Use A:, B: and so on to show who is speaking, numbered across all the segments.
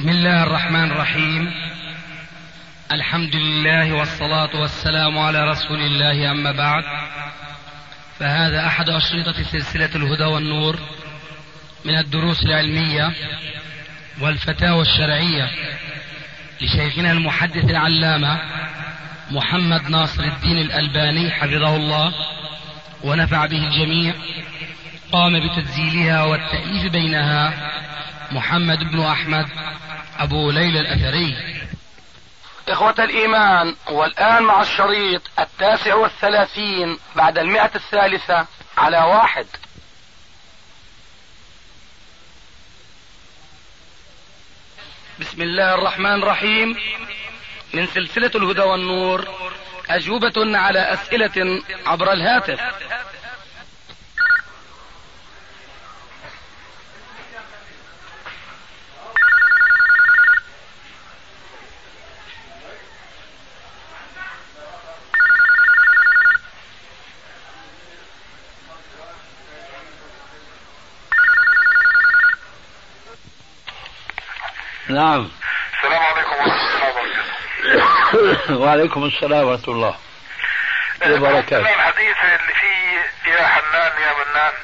A: بسم الله الرحمن الرحيم. الحمد لله والصلاة والسلام على رسول الله، أما بعد، فهذا أحد أشرطة سلسلة الهدى والنور من الدروس العلمية والفتاوى الشرعية لشيخنا المحدث العلامة محمد ناصر الدين الألباني حفظه الله ونفع به الجميع. قام بتسجيلها والتأليف بينها محمد بن أحمد أبو ليلى الأثري.
B: إخوة الإيمان، والآن مع الشريط 39 بعد 100 على 1. بسم الله الرحمن الرحيم. من سلسلة الهدى والنور، أجوبة على أسئلة عبر الهاتف.
C: نعم.
D: السلام عليكم ورحمة الله وبركاته.
C: وعليكم السلام ورحمة الله وبركاته.
D: الحديث اللي فيه يا حنان يا منان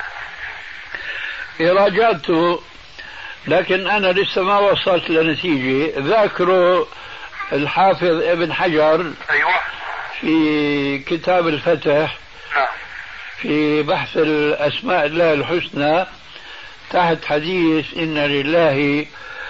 C: راجعته، لكن أنا لسه ما وصلت لنتيجة. ذاكره الحافظ ابن حجر
D: أيوة
C: في كتاب الفتح،
D: نعم،
C: في بحث الأسماء الله الحسنى، تحت حديث إن لله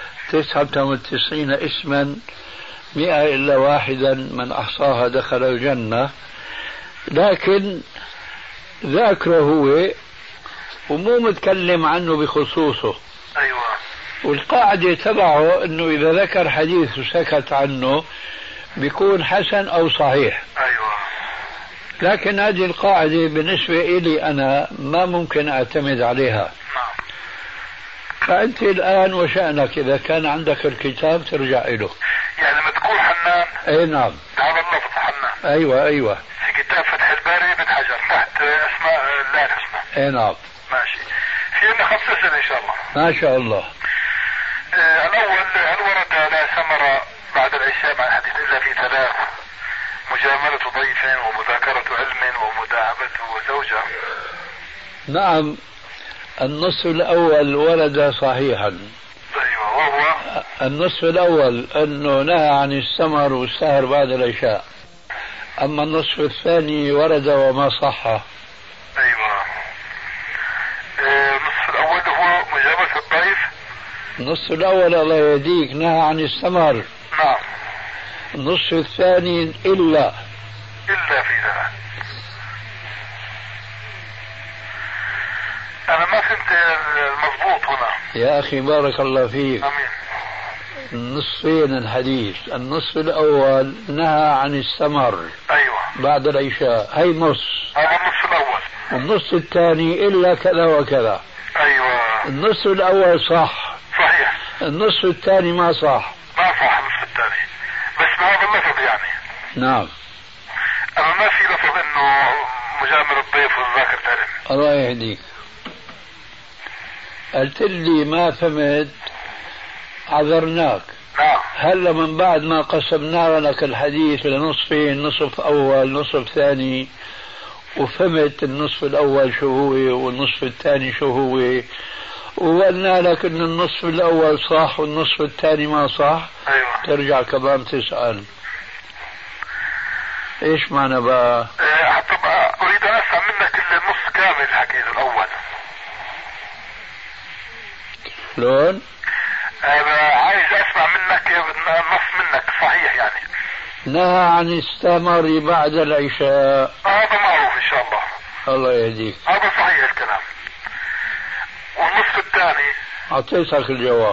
C: 99 اسما 100 إلا واحدا من أحصاها دخل الجنة. لكن ذاكره هو ومو متكلم عنه بخصوصه.
D: أيوة.
C: والقاعدة تبعه أنه إذا ذكر حديث وسكت عنه بيكون حسن أو صحيح.
D: أيوة.
C: لكن هذه القاعدة بالنسبة إلي أنا ما ممكن أعتمد عليها.
D: نعم.
C: فأنت الآن وشأنك إذا كان عندك الكتاب ترجع له.
D: يعني ما تقول حنان.
C: أي نعم.
D: هذا اللفظ حنان.
C: أيوة.
D: في كتاب فتح الباري ابن حجر تحت أسماء الله الحسنى.
C: أي نعم.
D: ماشي. في عندنا 5 أسئلة إن شاء الله.
C: ما شاء الله.
D: الأول، هل ورد لا ثمر بعد العشاء مع الحديث إلا في 3: مجاملة ضيف ومذاكرة علم ومداعبة زوجة؟
C: نعم، النصف الأول ورد صحيحا.
D: أيوة. وهو
C: النصف الأول أنه نهى عن السمر والسهر بعد العشاء. أما النصف الثاني ورد وما صح.
D: أيوة. النصف الأول هو مجاملة الضيف.
C: النصف الأول الله يهديك نهى عن السمر.
D: نعم.
C: النصف الثاني إلا
D: في 3. أنا ما فهمت المضبوط هنا.
C: يا أخي بارك الله فيك.
D: أمين.
C: النصفين الحديث، النصف الأول نهى عن السمر.
D: أيوة.
C: بعد العشاء، هي نص.
D: هذا النصف الأول.
C: النص الثاني إلا كذا وكذا.
D: أيوة.
C: النص الأول صح.
D: صحيح.
C: النصف الثاني ما صح.
D: ما صح النصف الثاني، بس بهذا اللفظ يعني.
C: نعم.
D: أما ما في لفظ إنه مجامل الضيف وذاكر علم.
C: الله يهديك. قلت لي ما فهمت، عذرناك.
D: نعم.
C: هلا من بعد ما قسمنا لك الحديث لنصفين، نصف أول نصف ثاني، وفهمت النصف الأول شو هو والنصف الثاني شو هو، وقلنا لك إن النصف الأول صح والنصف الثاني ما صح.
D: أيوة.
C: ترجع كمان تسأل إيش معنى بقى؟
D: طبعا أريد أن أسمع منك النص كامل حكيت الأول.
C: شلون؟
D: عايز أسمع منك النص منك صحيح يعني.
C: نهى عن السمر بعد العشاء.
D: هذا معروف إن شاء الله.
C: الله يهديك.
D: هذا صحيح الكلام. والنصف الثاني
C: أعطيتك الجواب.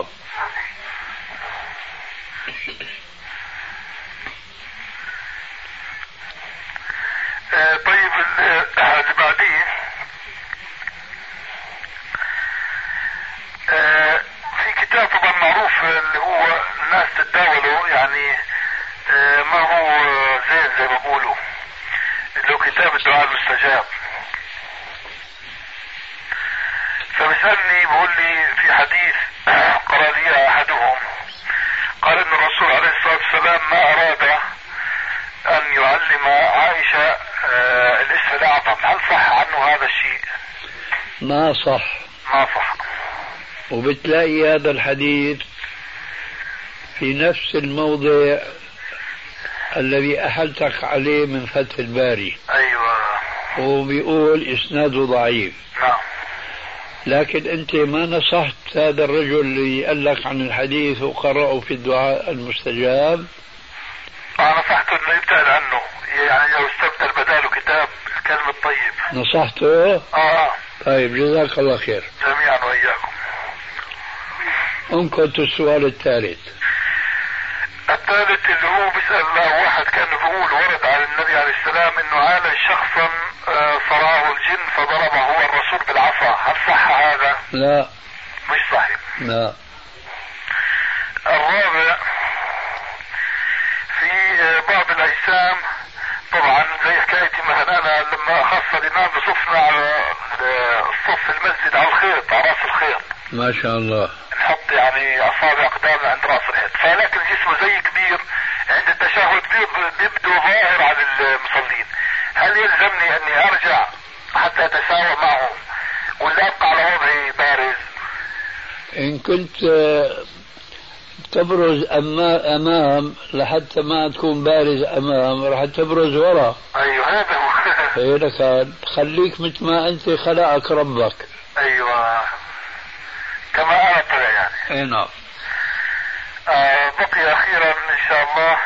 D: طيب اللي بعديه في كتاب طبعا معروف اللي هو الناس تتداوله يعني ما هو زين زي ما بقولوا، اللي هو كتاب الدعاء المستجاب. فبسألني بقول لي في حديث قرأ لي أحدهم الأعظم، هل صح عنه هذا الشيء؟
C: ما صح.
D: ما صح.
C: وبتلاقي هذا الحديث في نفس الموضع الذي أحلتك عليه من فتح الباري.
D: أيوة.
C: وبيقول إسناده ضعيف.
D: نعم.
C: لكن أنت ما نصحت هذا الرجل اللي قال لك عن الحديث وقرأه في الدعاء المستجاب؟
D: أنا نصحته إنه يبتعد عنه، يعني لو استبدل بداله كتاب الكلم الطيب.
C: نصحته؟ طيب جزاك الله خير.
D: جميعا وإياكم.
C: انقذت السؤال الثالث.
D: الثالث اللي هو بيسأل واحد كان بيقول ورد على النبي عليه السلام انه عالج شخصا صراه الجن فضربه هو الرسول بالعصا، هل صح هذا؟
C: لا.
D: مش صحيح.
C: لا.
D: الرابع، في بعض الاجسام طبعا زي حكايتي مثلا انا لما اخص الامام بصفنا على الصف المسجد على الخيط، على راس الخيط.
C: ما شاء الله.
D: نحط يعني اصابع قدامنا عند راس الخيط، فلكن جسمه زي كبير عند التشهد بيبدو ظاهر على المصلين، هل يلزمني اني ارجع حتى اتساوى معه ولا ابقى على وضعي بارز؟
C: ان كنت تبرز امام لحتى ما تكون بارز امام راح تبرز ورا.
D: ايوه هذا هو.
C: هيك خليك مثل ما انت خلقك ربك.
D: ايوه كما انا طلع يعني.
C: اي نعم.
D: بقي اخيرا ان شاء الله،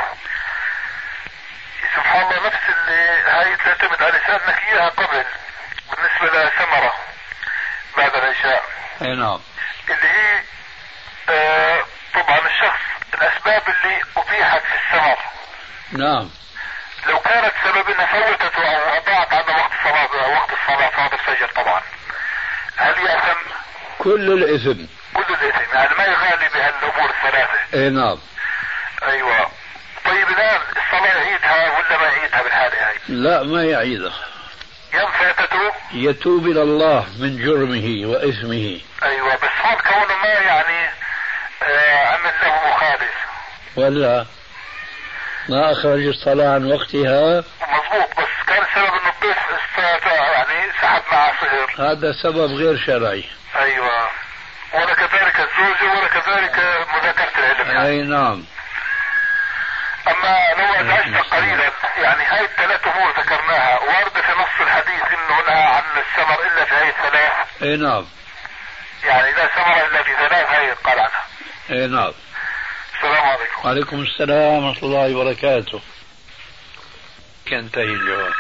D: سبحان الله، نفس اللي هاي تعتمد على سألناك اياها قبل بالنسبة لثمرة بعد العشاء.
C: اي نعم.
D: اللي هي طبعا الشخص الاسباب اللي ابيحت في الثمر.
C: نعم.
D: لو كانت سبب انها فوتته او اضاعت عن وقت الصلاة صلاة الفجر طبعا، هل يأثم؟
C: كل الاثم.
D: كل الاثم، يعني ما يغالي بهالامور الثلاثة.
C: اي نعم.
D: ايوه. طيب الان الصلاة يعيدها ولا ما يعيدها بالحالة هاي؟
C: لا ما يعيدها.
D: ينفع تتوب؟
C: يتوب الى الله من جرمه واثمه.
D: ايوه بس هون كونه ما يعني عمل له مخالف.
C: ولا ما اخرج الصلاة عن وقتها.
D: مضبوط، بس كان السبب انه الضيف يعني سحب معه صهر.
C: هذا سبب غير شرعي.
D: ايوه. ولا كذلك الزوجة ولا كذلك مذاكرة العلم يعني.
C: اي نعم.
D: اما لو ازعجت قليلا، يعني هاي الثلاث امور ذكرناها واردة في نص الحديث انه نهى عن الثمر الا في هاي الثلاث.
C: اي نعم.
D: يعني لا ثمر الا في ثلاث، هاي قال عنها.
C: اي نعم.
D: السلام عليكم.
C: وعليكم السلام ورحمة الله وبركاته. ينتهي الجواب.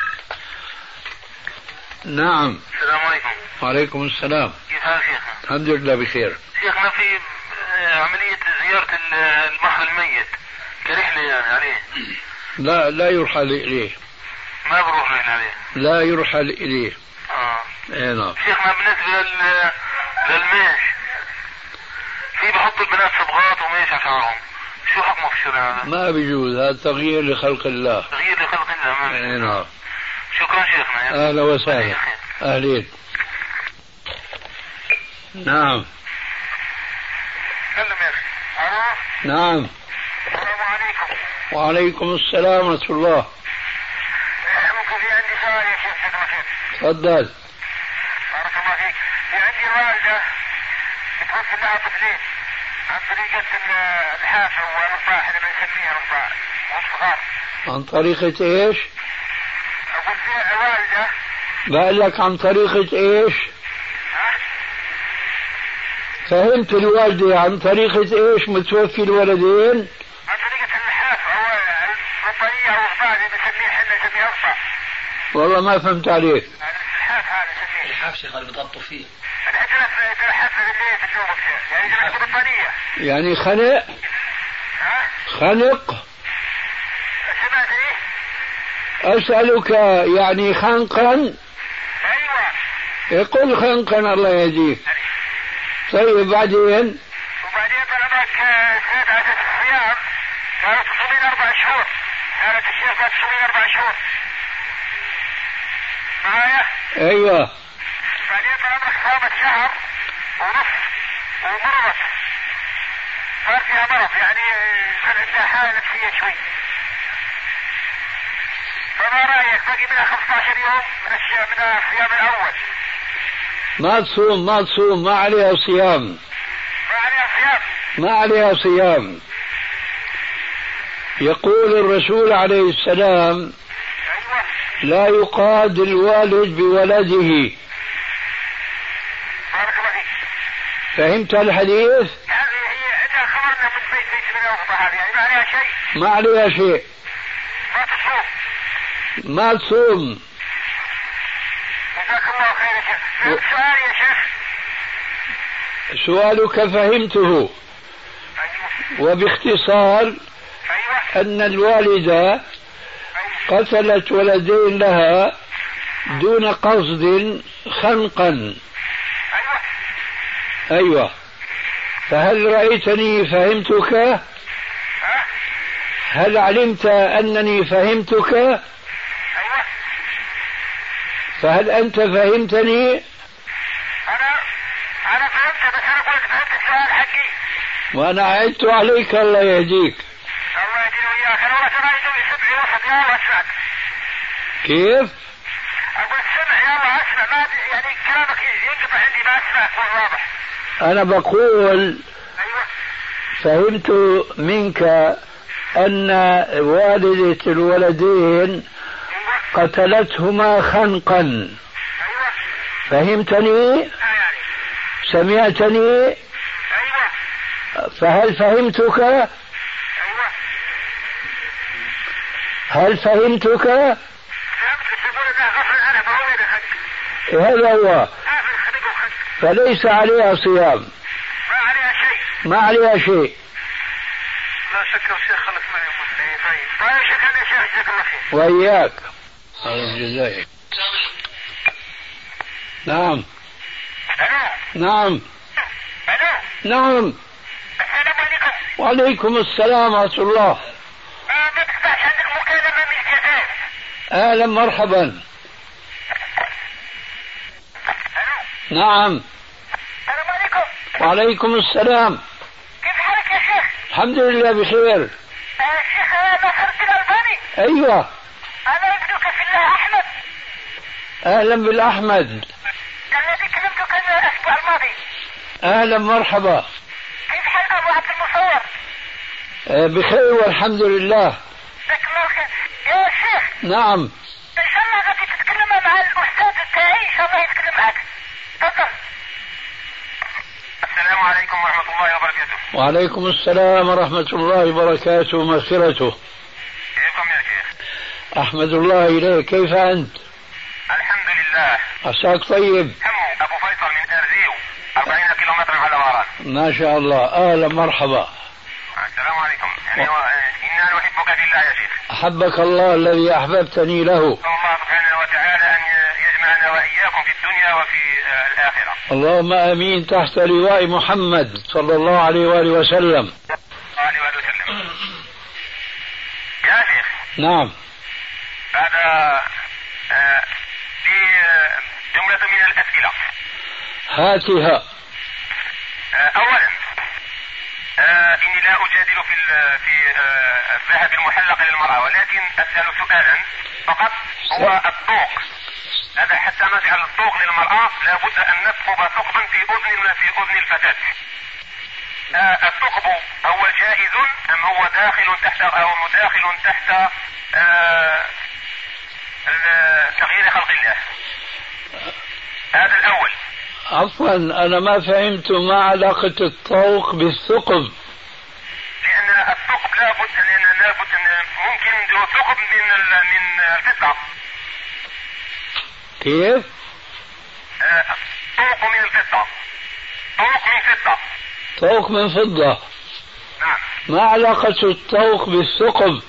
C: نعم.
D: السلام عليكم.
C: وعليكم السلام.
D: كيف حالك شيخنا؟
C: الحمد لله بخير.
D: شيخنا في عملية زيارة المحر الميت كرحلة يعني عليه.
C: لا يرحل إليه.
D: ما بروح رحلة عليه.
C: لا يرحل إليه.
D: ايه
C: نعم.
D: شيخنا بالنسبة للميش، في بحط البنات صبغات وميش على شعرهم، شو حكمه في الشرع هذا؟
C: ما بيجوز، هذا تغيير لخلق الله.
D: تغيير لخلق الله. ما
C: نعم.
D: شكرا شيخنا.
C: أهلا وسهلا. أهلين. نعم.
D: سلم يا أخي. ألو.
C: نعم.
D: السلام عليكم.
C: وعليكم السلام ورحمة الله.
D: ممكن في عندي سؤال يا شيخ جزاك الله خير.
C: تفضل.
D: بارك الله فيك. في عندي والدة بتوفي لها طفلين عن طريقة الحافة والرضاع، اللي بنسميها رضاع والصغار.
C: عن طريقة ايش؟
D: أقول فيها والدة.
C: بقول لك عن طريقة ايش؟ فهمت الوالدة عن طريقة ايش متوفي الولدين؟
D: عن طريقة الحافة أو الرضاعية أو الرضاع اللي بنسميه احنا نسميه رضاع.
C: والله ما فهمت عليك.
D: الحاف هذا نسميه.
A: الحاف شيخ اللي بيضبطوا فيه.
D: الحاف اللي في النوم يعني إذا بتكون رضاعية.
C: يعني خنق؟ خنق؟
D: سمعت إيه؟
C: أسألك يعني خنقا؟
D: أيوة.
C: يقول خنقا الله يهديك. طيب بعدين؟
D: وبعدين طلبك سنة عدد الصيام كانت تصومين 4 شهور. كانت الشيخ ما تصومين 4 شهور. معايا؟
C: ايوه.
D: بعدين طلبك صامت شهر ونص ومرضت. صار فيها مرض يعني كان عندها حالة نفسية شوي. فما رايك باقي منها 15 يوم من الصيام الاول؟
C: ما تصوم ما عليها صيام. ما عليها صيام. يقول الرسول عليه السلام: لا يقاد الوالد بولده.
D: بارك الله فيك.
C: فهمت الحديث؟
D: هذه هي عندها خبرنا من بيت من الوقت هذه، يعني ما عليها شيء.
C: ما عليها شيء.
D: ما تصوم.
C: ما تصوم.
D: جزاك الله خير يا شيخ. سؤال يا شيخ.
C: سؤالك فهمته. وباختصار أن الوالدة قتلت ولدين لها دون قصد خنقا. أيوة. فهل رأيتني فهمتك؟ هل علمت أنني فهمتك؟ فهل أنت فهمتني؟
D: أنا فهمت، بس أنا قلت فهمت السؤال حقي.
C: وأنا عدت عليك. الله يهديك.
D: الله يهدينا وإياك. أنا والله سمعت سمعي وسط يا الله أسمعك.
C: كيف؟
D: أقول سمع يا الله أسمع، ما يعني كلامك ينقطع عندي ما أسمعك واضح.
C: أنا بقول
D: أيوة.
C: فهمت منك أن والدة الولدين قتلتهما خنقا.
D: أيوة.
C: فهمتني؟
D: يعني.
C: سمعتني؟
D: أيوة.
C: فهل فهمتك؟
D: أيوة.
C: هل فهمتك؟
D: فهمتك. تقول إنها غفل أنا بقول لك.
C: هذا هو. فليس عليها صيام.
D: ما عليها شيء.
C: ما عليها شيء.
D: لا شك يا شيخ. خلك معي. طيب شكرا يا شيخ. جزاك الله خير.
C: وإياك. الجزائر. نعم. نعم. نعم.
D: السلام عليكم.
C: وعليكم السلام ورحمة الله.
D: ما تفتحش عندك مكالمة من الجزائر.
C: أهلا مرحبا. نعم.
D: السلام عليكم.
C: وعليكم السلام.
D: كيف حالك يا شيخ؟
C: الحمد لله بخير.
D: الشيخ نصر الألباني.
C: أيوة.
D: أنا ابنك في الله أحمد.
C: أهلا بالأحمد.
D: الذي كلمتك الأسبوع الماضي.
C: أهلا مرحبا.
D: كيف حال أبو عبد المصور؟
C: بخير والحمد لله.
D: جزاك الله خير. يا شيخ.
C: نعم.
D: إن شاء الله غادي تتكلم مع الأستاذ تاعي، إن شاء الله يتكلم معك. تفضل. السلام عليكم ورحمة الله وبركاته.
C: وعليكم السلام ورحمة الله وبركاته ومغفرته.
D: كيفكم يا شيخ؟
C: أحمد الله إليك. كيف أنت؟
D: الحمد لله.
C: عساك طيب.
D: حمو أبو فيصل من أرزيو 40 كيلومتر على ماران.
C: ما شاء الله. أهلا مرحبا.
D: السلام عليكم. إنا نحبك في الله يا شيخ.
C: أحبك الله الذي أحببتني له.
D: الله سبحانه وتعالى أن يجمعنا وإياكم في الدنيا وفي الآخرة.
C: اللهم آمين. تحت لواء محمد صلى الله عليه وآله وسلم.
D: يا شيخ.
C: نعم.
D: هذا في جملة من الأسئلة.
C: هاتها.
D: أولا إني لا أجادل في الذهب المحلق للمرأة، ولكن أسأل سؤالا فقط. هو الطوق هذا حتى نجعل الطوق للمرأة لابد أن نثقب ثقبا في أذن الفتاة. الثقب هو جائز أم هو داخل تحت أو مداخل تحت تغيير خلق الله؟ هذا الأول.
C: عفوا أنا ما فهمت ما علاقة الطوق بالثقب.
D: لأن الثقب لابد ممكن ثقب من الفضة.
C: كيف؟
D: طوق من الفضة. طوق من فضة.
C: طوق من فضة.
D: نعم.
C: ما علاقة الطوق بالثقب؟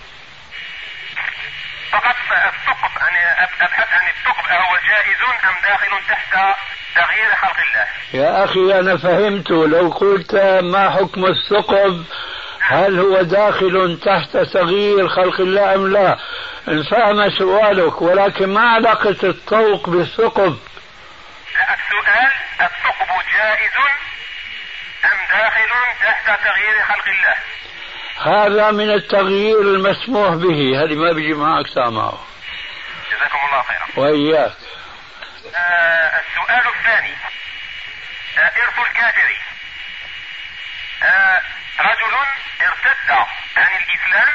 D: فقط الثقب أنا أبحث عن الثقب هو جائز أم داخل تحت تغيير خلق الله.
C: يا أخي أنا فهمت. لو قلت ما حكم الثقب، هل هو داخل تحت تغيير خلق الله أم لا، انفهم سؤالك، ولكن ما علاقة الطوق بالثقب؟
D: لا، السؤال الثقب جائز أم داخل تحت تغيير خلق الله؟
C: هذا من التغيير المسموح به. هذه ما بيجي معك سامعه.
D: جزاكم الله خيرا.
C: وإياك.
D: السؤال الثاني، إرث الكافر. رجل ارتد عن الإسلام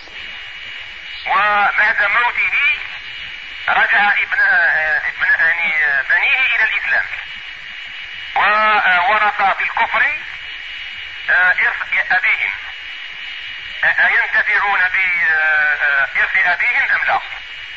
D: وبعد موته رجع بنيه إلى الإسلام وورث في الكفر إرث أبيهم، أينتفعون بإرث أبيهم أم لا؟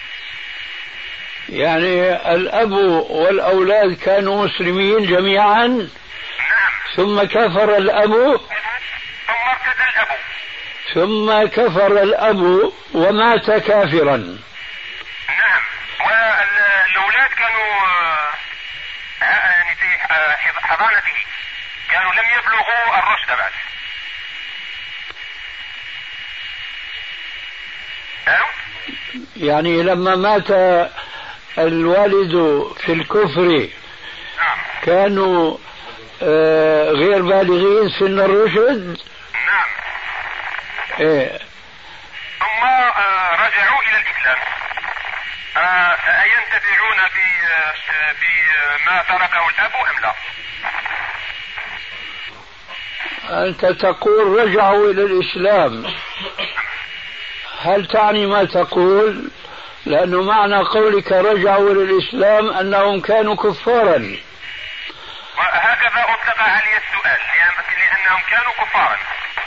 C: يعني الأب والأولاد كانوا مسلمين جميعا.
D: نعم.
C: ثم كفر الأب.
D: ثم ارتد الأب.
C: ثم كفر الأب ومات كافرا.
D: نعم. والأولاد كانوا يعني في حضانته، كانوا لم يبلغوا الرشد بعد.
C: يعني لما مات الوالد في الكفر كانوا غير بالغين سن الرشد.
D: نعم.
C: إيه.
D: ثم رجعوا إلى الإسلام، أينتفعون بما تركه الأب أم لا؟
C: أنت تقول رجعوا إلى الإسلام، هل تعني ما تقول؟ لأنه معنى قولك رجعوا إلى الإسلام أنهم كانوا كفارا.
D: هكذا أطلق علي السؤال، لأنهم كانوا كفارا.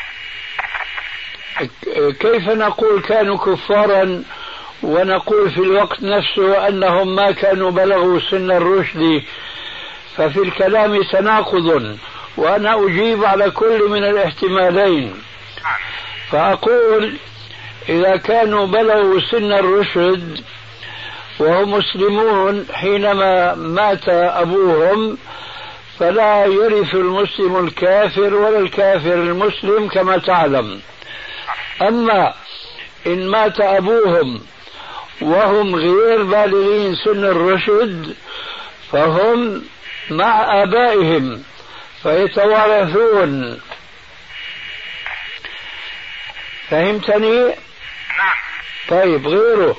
C: كيف نقول كانوا كفارا ونقول في الوقت نفسه أنهم ما كانوا بلغوا سن الرشد؟ ففي الكلام تناقض، وأنا أجيب على كل من الاحتمالين. فأقول إذا كانوا بلغوا سن الرشد وهم مسلمون حينما مات أبوهم فلا يرث المسلم الكافر ولا الكافر المسلم كما تعلم. أما إن مات أبوهم وهم غير بالغين سن الرشد فهم مع آبائهم فيتوارثون. فهمتني؟
D: نعم.
C: طيب غيره.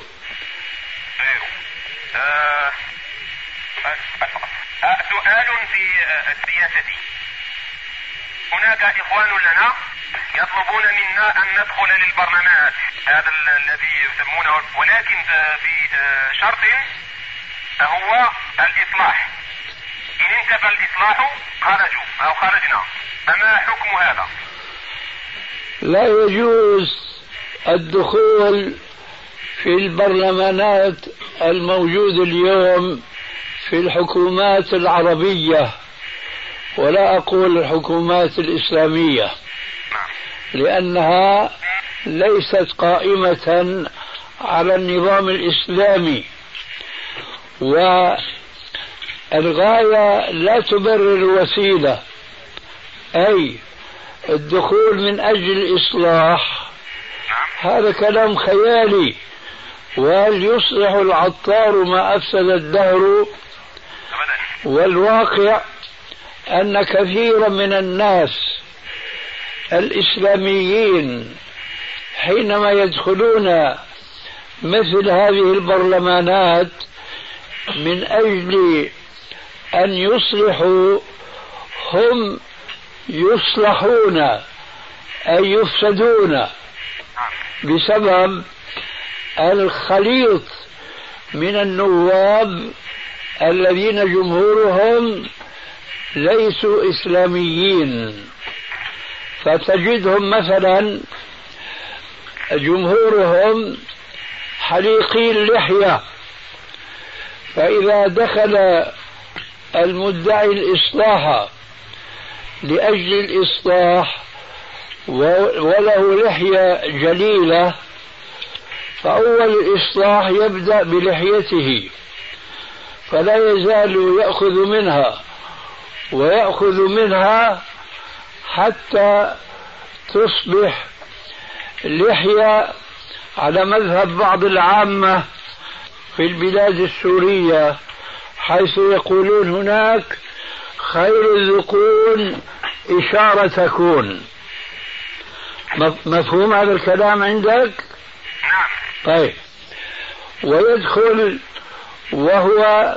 D: سؤال في السياسة. هناك إخوان لنا يطلبون منا أن ندخل للبرلمانات، هذا الذي يسمونه، ولكن في شرط هو الإصلاح. إن انتفى الإصلاح خرجوا أو خرجنا، فما حكم هذا؟
C: لا يجوز الدخول في البرلمانات الموجودة اليوم في الحكومات العربية، ولا أقول الحكومات الإسلامية، لأنها ليست قائمة على النظام الإسلامي، والغاية لا تبرر الوسيلة. أي الدخول من أجل الإصلاح هذا كلام خيالي، وهل يصلح العطار ما أفسد الدهر؟ والواقع أن كثيرا من الناس الإسلاميين حينما يدخلون مثل هذه البرلمانات من أجل أن يصلحوا هم يصلحون أي يفسدون بسبب الخليط من النواب الذين جمهورهم ليسوا إسلاميين. فتجدهم مثلا جمهورهم حليقي اللحية، فإذا دخل المدعي الإصلاح لأجل الإصلاح وله لحية جليلة فأول الإصلاح يبدأ بلحيته، فلا يزال يأخذ منها ويأخذ منها حتى تصبح لحية على مذهب بعض العامة في البلاد السورية، حيث يقولون هناك خير الذقون إشارة تكون. مفهوم هذا الكلام عندك؟
D: نعم.
C: طيب، ويدخل وهو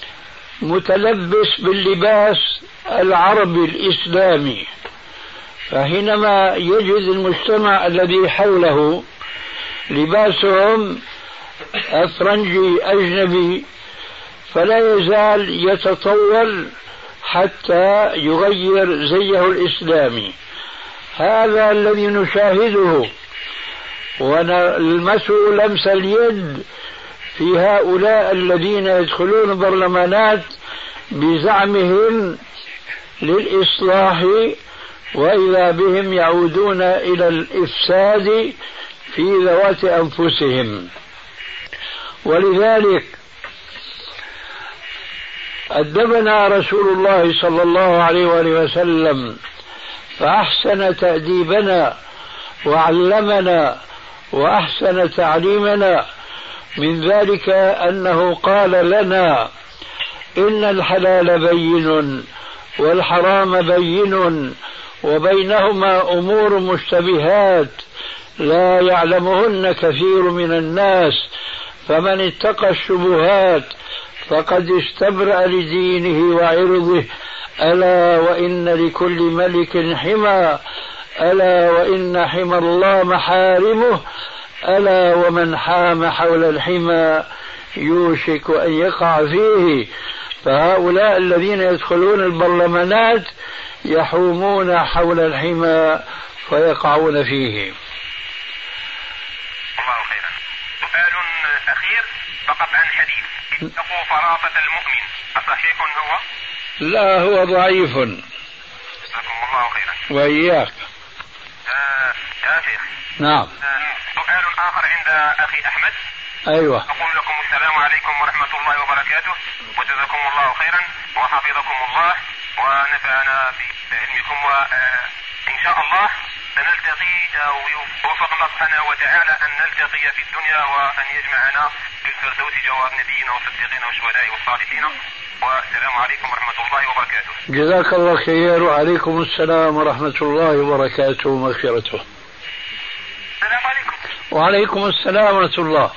C: متلبس باللباس العربي الإسلامي، فحينما يجد المجتمع الذي حوله لباسهم أفرنجي أجنبي فلا يزال يتطور حتى يغير زيه الإسلامي. هذا الذي نشاهده ونلمسه لمس اليد في هؤلاء الذين يدخلون البرلمانات بزعمهم للإصلاح، وإذا بهم يعودون إلى الإفساد في ذوات أنفسهم. ولذلك أدبنا رسول الله صلى الله عليه وآله وسلم فأحسن تأديبنا وعلمنا وأحسن تعليمنا. من ذلك أنه قال لنا إن الحلال بين والحرام بين وبينهما أمور مشتبهات لا يعلمهن كثير من الناس، فمن اتقى الشبهات فقد استبرأ لدينه وعرضه. ألا وإن لكل ملك حمى، ألا وإن حمى الله محارمه، ألا ومن حام حول الحمى يوشك أن يقع فيه. فهؤلاء الذين يدخلون البرلمانات يحومون حول الحمى فيقعون فيه.
E: الله خيرا. سؤال أخير فقط عن حديث اتقوا فراسة المؤمن، أصحيح هو؟
C: لا، هو ضعيف.
E: جزاكم الله خيرا.
C: وإياك.
E: يا شيخ.
C: نعم.
E: سؤال آخر عند أخي أحمد.
C: أيوة.
E: أقول لكم السلام عليكم ورحمة الله وبركاته، وجزاكم الله خيرا وحفظكم الله ونفعنا بعلمكم، وإن شاء الله سنلتقي ويوفق الله سبحانه وتعالى أن نلتقي في الدنيا وأن يجمعنا في الفردوس جواب نبينا والصديقين والشهداء والصالحين. والسلام عليكم ورحمة الله وبركاته.
C: جزاك الله خير، وعليكم السلام ورحمة الله وبركاته ومغفرته.
E: السلام عليكم.
C: وعليكم السلام ورحمة الله.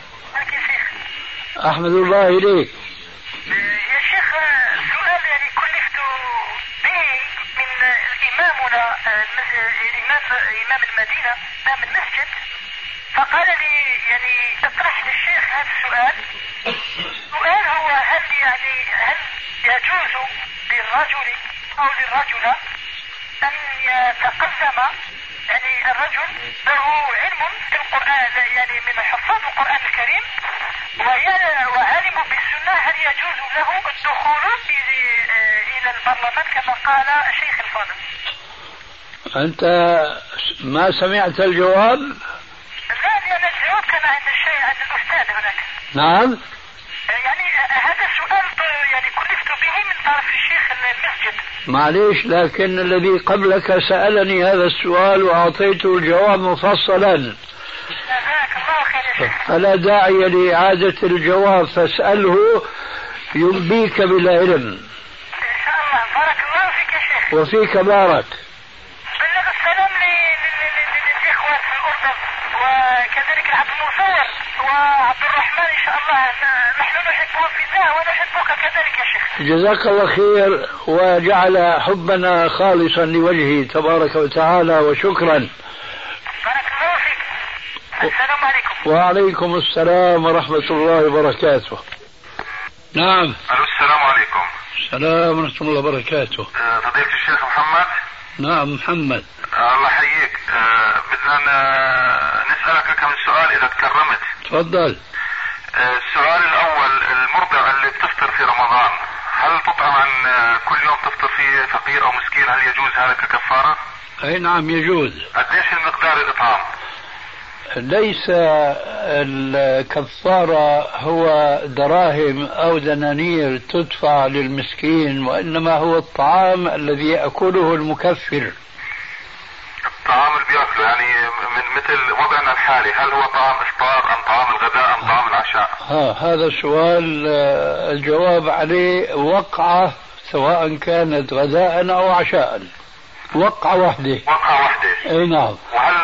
C: أحمد الله إليك.
F: يا شيخ، سؤال يعني كلفت به من إمامنا إمام المدينة إمام المسجد، فقال لي يعني اطرح للشيخ هذا السؤال. السؤال هو هل يجوز للرجل أو للرجل أن يتقدم، يعني الرجل له علم في القرآن يعني من حفاظ القرآن الكريم وعالم بالسنة، هل يجوز له الدخول إلى البرلمان كما قال الشيخ الفاضل؟
C: أنت ما سمعت الجواب؟
F: لا، لأن الجواب كان عند الأستاذ هناك.
C: نعم.
F: يعني هذا السؤال يعني كلفت به من طرف الشيخ المسجد.
C: معليش، لكن الذي قبلك سألني هذا السؤال وأعطيته الجواب مفصلا.
F: جزاك الله خير يا شيخ.
C: فلا داعي لإعادة الجواب، فاسأله ينبيك بالعلم.
F: إن شاء الله. بارك الله فيك يا شيخ.
C: وفيك بارك.
F: بلغ السلام للإخوة في الأردن وكذلك العبد المصور وعبد الرحمن إن شاء الله. نحن نحبهم في الله ونحبك كذلك يا شيخ.
C: جزاك الله خير، وجعل حبنا خالصا لوجهه تبارك وتعالى، وشكرا.
F: بارك الله فيك. السلام عليكم.
C: وعليكم السلام ورحمة الله وبركاته. نعم.
E: السلام عليكم.
C: السلام ورحمة الله وبركاته.
E: فضيلة الشيخ محمد.
C: نعم محمد.
E: الله يحييك. بدنا نسألك كم سؤال إذا تكرمت.
C: تفضل.
E: السؤال الأول، المرضع اللي بتفطر في رمضان هل تطعم عن كل يوم تفطر فيه فقير أو مسكين؟ هل يجوز هذا ككفارة؟
C: أي نعم يجوز.
E: قديش المقدار الإطعام؟
C: ليس الكفارة هو دراهم أو دنانير تدفع للمسكين، وإنما هو الطعام الذي يأكله المكفر.
E: الطعام اللي بيأكله يعني من مثل وضعنا الحالي، هل هو طعام إفطار أم طعام الغداء أم طعام العشاء؟
C: هذا السؤال الجواب عليه وقعة، سواء كانت غداء أو عشاء، وقعة واحدة.
E: وقعة واحدة.
C: أي نعم.
E: وهل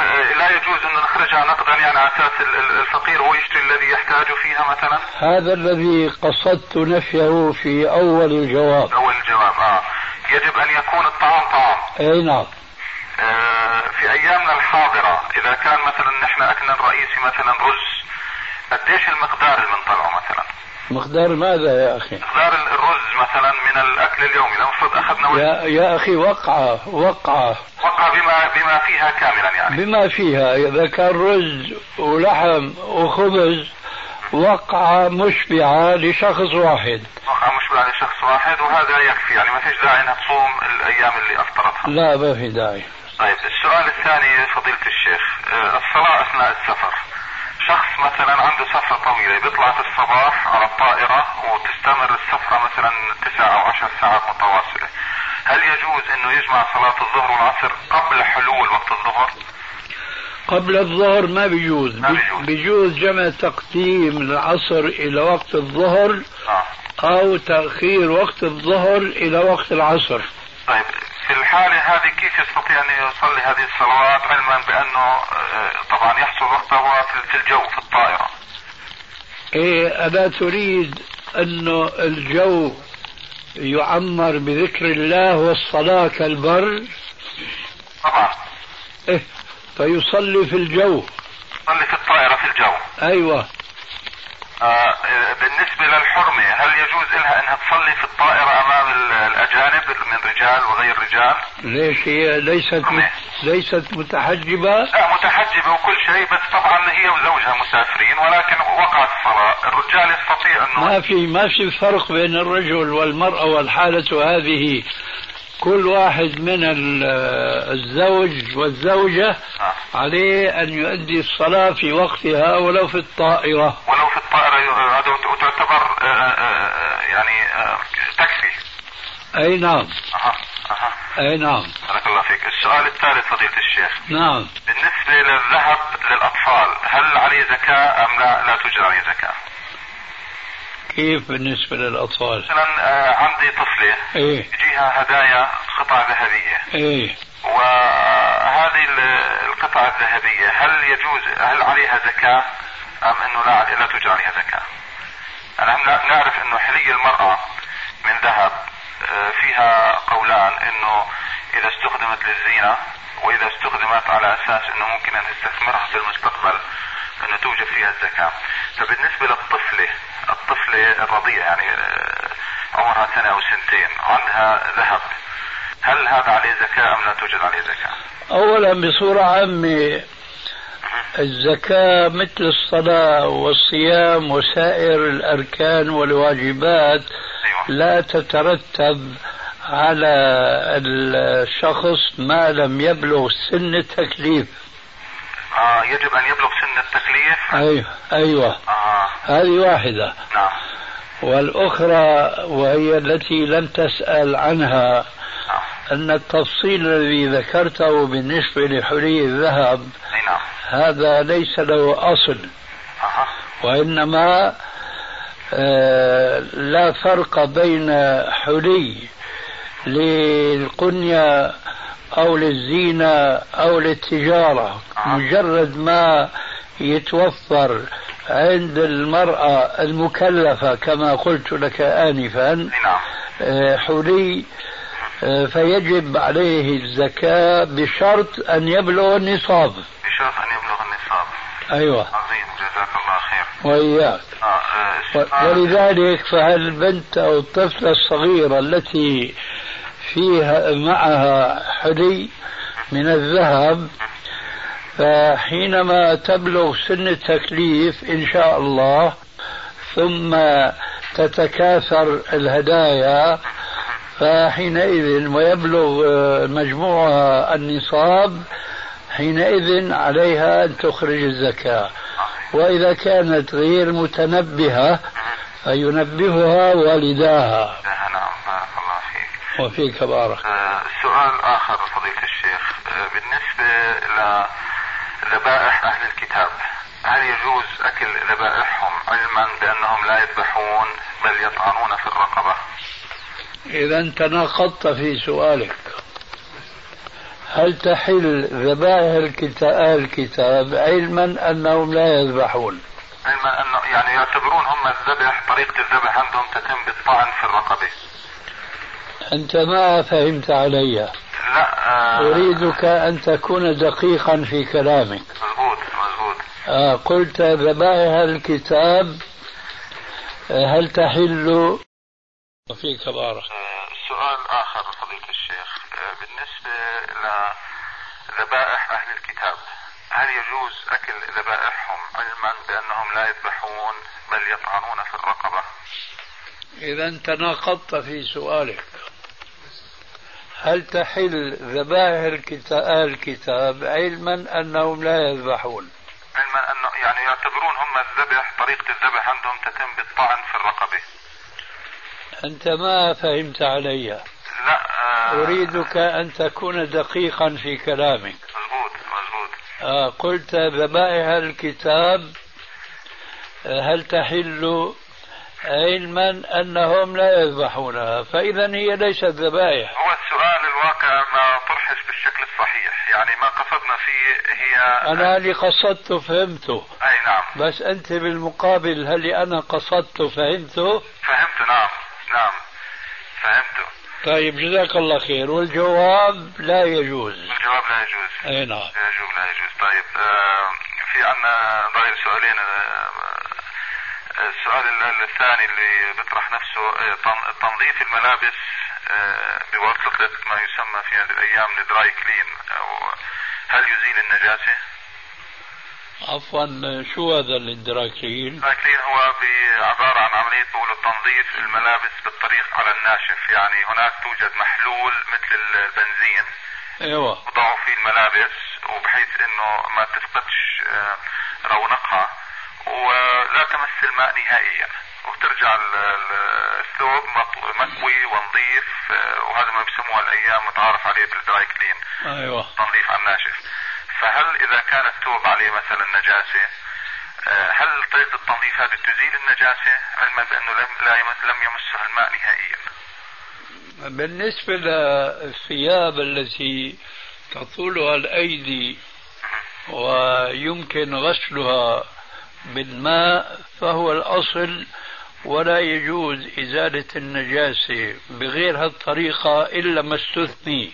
D: لا يجوز أن نخرجها نقدا يعني على أساس الفقير هو يشتري الذي يحتاج فيها مثلا؟
C: هذا الذي قصدت نفيه في أول الجواب.
D: أول الجواب يجب أن يكون الطعام طعام.
C: أي نعم.
D: في أيامنا الحاضرة إذا كان مثلا نحن أكلنا الرئيسي مثلا رز، قديش المقدار اللي بنطلعه مثلا؟
C: مقدار ماذا يا أخي؟
D: مقدار الرز مثلا من الأكل اليومي لو فرض أخذنا
C: يا أخي وقعة
D: بما فيها كاملا يعني
C: بما فيها. إذا كان رز ولحم وخبز وقعة مشبعة لشخص واحد.
D: وقعة مشبعة لشخص واحد وهذا يكفي يعني ما فيش داعي أنها تصوم الأيام اللي أفطرتها.
C: لا ما في داعي.
D: طيب السؤال الثاني فضيلة الشيخ، الصلاة أثناء السفر. شخص مثلا عنده سفرة طويلة بيطلع في الصباح على الطائرة وتستمر السفرة مثلا 9 أو 10 ساعات متواصلة، هل يجوز انه يجمع صلاة الظهر والعصر قبل حلول وقت الظهر؟
C: قبل الظهر ما بيجوز. بيجوز جمع تقديم العصر إلى وقت الظهر أو تأخير وقت الظهر إلى وقت العصر.
D: طيب في الحالة هذه كيف يستطيع أن يصلي هذه الصلوات علما بأنه طبعا يحصل وقته في الجو في الطائرة؟
C: إيه ألا تريد أنه الجو يعمر بذكر الله والصلاة كالبر؟
D: طبعا.
C: إيه فيصلي في الجو.
D: يصلي في الطائرة في الجو.
C: أيوة.
D: بالنسبة للحرمة هل يجوز لها أنها تصلي في الطائرة أمام الأجانب من رجال وغير رجال؟
C: ليش هي ليست متحجبة؟
D: لا متحجبة وكل شيء، بس طبعا هي وزوجها مسافرين ولكن وقعت الصلاة. الرجال يستطيع أنه
C: ما في فرق بين الرجل والمرأة، والحالة هذه كل واحد من الزوج والزوجة عليه أن يؤدي الصلاة في وقتها ولو في الطائرة.
D: ولو في الطائرة تعتبر يعني تكفي.
C: أي نعم. أي نعم.
D: بارك الله فيك. السؤال الثالث فضيلة الشيخ.
C: نعم.
D: بالنسبة للذهب للأطفال هل عليه زكاة أم لا توجد عليه زكاة؟
C: كيف بالنسبة للأطفال؟
D: مثلا عندي طفلة يجيها هدايا قطع ذهبية. وهذه القطع الذهبية هل عليها زكاة أم أنه لا توجد عليها زكاة؟ أنا نعرف أنه حلي المرأة من ذهب فيها قولان، أنه إذا استخدمت للزينة وإذا استخدمت على أساس أنه ممكن أن تستثمرها في المستقبل أنه توجد فيها الزكاة. فبالنسبة للطفلة الرضيعة يعني عمرها 1 أو 2 عندها ذهب، هل هذا عليه زكاة أم لا توجد عليه زكاة؟
C: أولا بصورة عامة الزكاة مثل الصلاة والصيام وسائر الأركان والواجبات لا تترتب على الشخص ما لم يبلغ سن التكليف.
D: يجب أن يبلغ سن التكليف.
C: أيوة. هذه واحدة.
D: نعم.
C: والأخرى وهي التي لم تسأل عنها أن التفصيل الذي ذكرته بالنسبة لحلي الذهب هذا ليس له أصل، وإنما لا فرق بين حلي للقنية أو للزينة أو للتجارة، مجرد ما يتوفر عند المرأة المكلفة كما قلت لك آنفا حلي فيجب عليه الزكاة بشرط أن يبلغ النصاب. أيوة.
D: عظيم جزاك الله خير.
C: وإياك. ولذلك فالبنت أو الطفلة الصغيرة التي فيها معها حلي من الذهب فحينما تبلغ سن التكليف إن شاء الله ثم تتكاثر الهدايا فحينئذ ويبلغ مجموعها النصاب حينئذ عليها أن تخرج الزكاة. وإذا كانت غير متنبهة فينبهها والداها. وفيك بارك.
D: سؤال آخر فضيلة الشيخ، بالنسبة لذبائح أهل الكتاب هل يجوز أكل ذبائحهم علما بأنهم لا يذبحون بل يطعنون في الرقبة؟
C: إذا أنت ناقضت في سؤالك. هل تحل ذبائح الكتاب علما أنهم لا يذبحون؟
D: علما أنه يعني يعتبرون هم الذبح طريقة الذبح عندهم تتم بالطعن في الرقبة.
C: أنت ما فهمت علي.
D: لا
C: أريدك أن تكون دقيقا في كلامك.
D: مزبوط.
C: قلت ذبائح الكتاب هل تحل؟ فيك بارك.
D: سؤال آخر فضيلة الشيخ، بالنسبة لذبائح أهل الكتاب، هل يجوز أكل ذبائحهم علما بأنهم لا يذبحون بل يطعنون في الرقبة؟
C: إذا أنت ناقضت في سؤالك. هل تحل ذبائح الكتاب علما أنهم لا يذبحون؟
D: علما أنه يعني يعتبرون هم الذبح طريقة الذبح عندهم تتم بالطعن في الرقبة.
C: أنت ما فهمت علي.
D: لا
C: أريدك أن تكون دقيقا في كلامك.
D: مزبوط.
C: قلت ذبائح الكتاب هل تحل علما أنهم لا يذبحونها، فإذا هي ليست ذبائح.
D: هو السؤال الواقع ما طرحش بالشكل الصحيح، يعني ما قصدنا فيه هي
C: أنا اللي قصدته فهمته.
D: أي نعم.
C: بس أنت بالمقابل هل أنا قصدته فهمته؟
D: فهمته نعم فهمته.
C: طيب جزاك الله خير. والجواب لا يجوز.
D: الجواب لا يجوز.
C: أي نعم.
D: لا يجوز. طيب في عنا ضايل سؤالين. السؤال الثاني اللي بيطرح نفسه تنظيف الملابس بواسطة ما يسمى في هذه الأيام الدراي كلين، هل يزيل النجاسة؟
C: عفوا شو هذا الدراي كلين؟
D: الدراي كلين هو عبارة عن عملية تنظيف الملابس بالطريق على الناشف، يعني هناك توجد محلول مثل البنزين
C: ايوه
D: وضعوا فيه الملابس وبحيث انه ما تفقدش رونقها ولا تمس الماء نهائيا وترجع الثوب مكوي ونظيف، وهذا ما بيسموها الايام متعارف عليه بالدراي كلين.
C: ايوه
D: تنظيف على الناشف. فهل اذا كان الثوب عليه مثلا نجاسه هل طريقه التنظيف هذه تزيل النجاسه علما بانه لم يمسها الماء نهائيا؟
C: بالنسبه للثياب التي تطولها الايدي ويمكن غسلها بالماء فهو الأصل، ولا يجوز إزالة النجاسة بغير هالطريقة إلا ما استثني.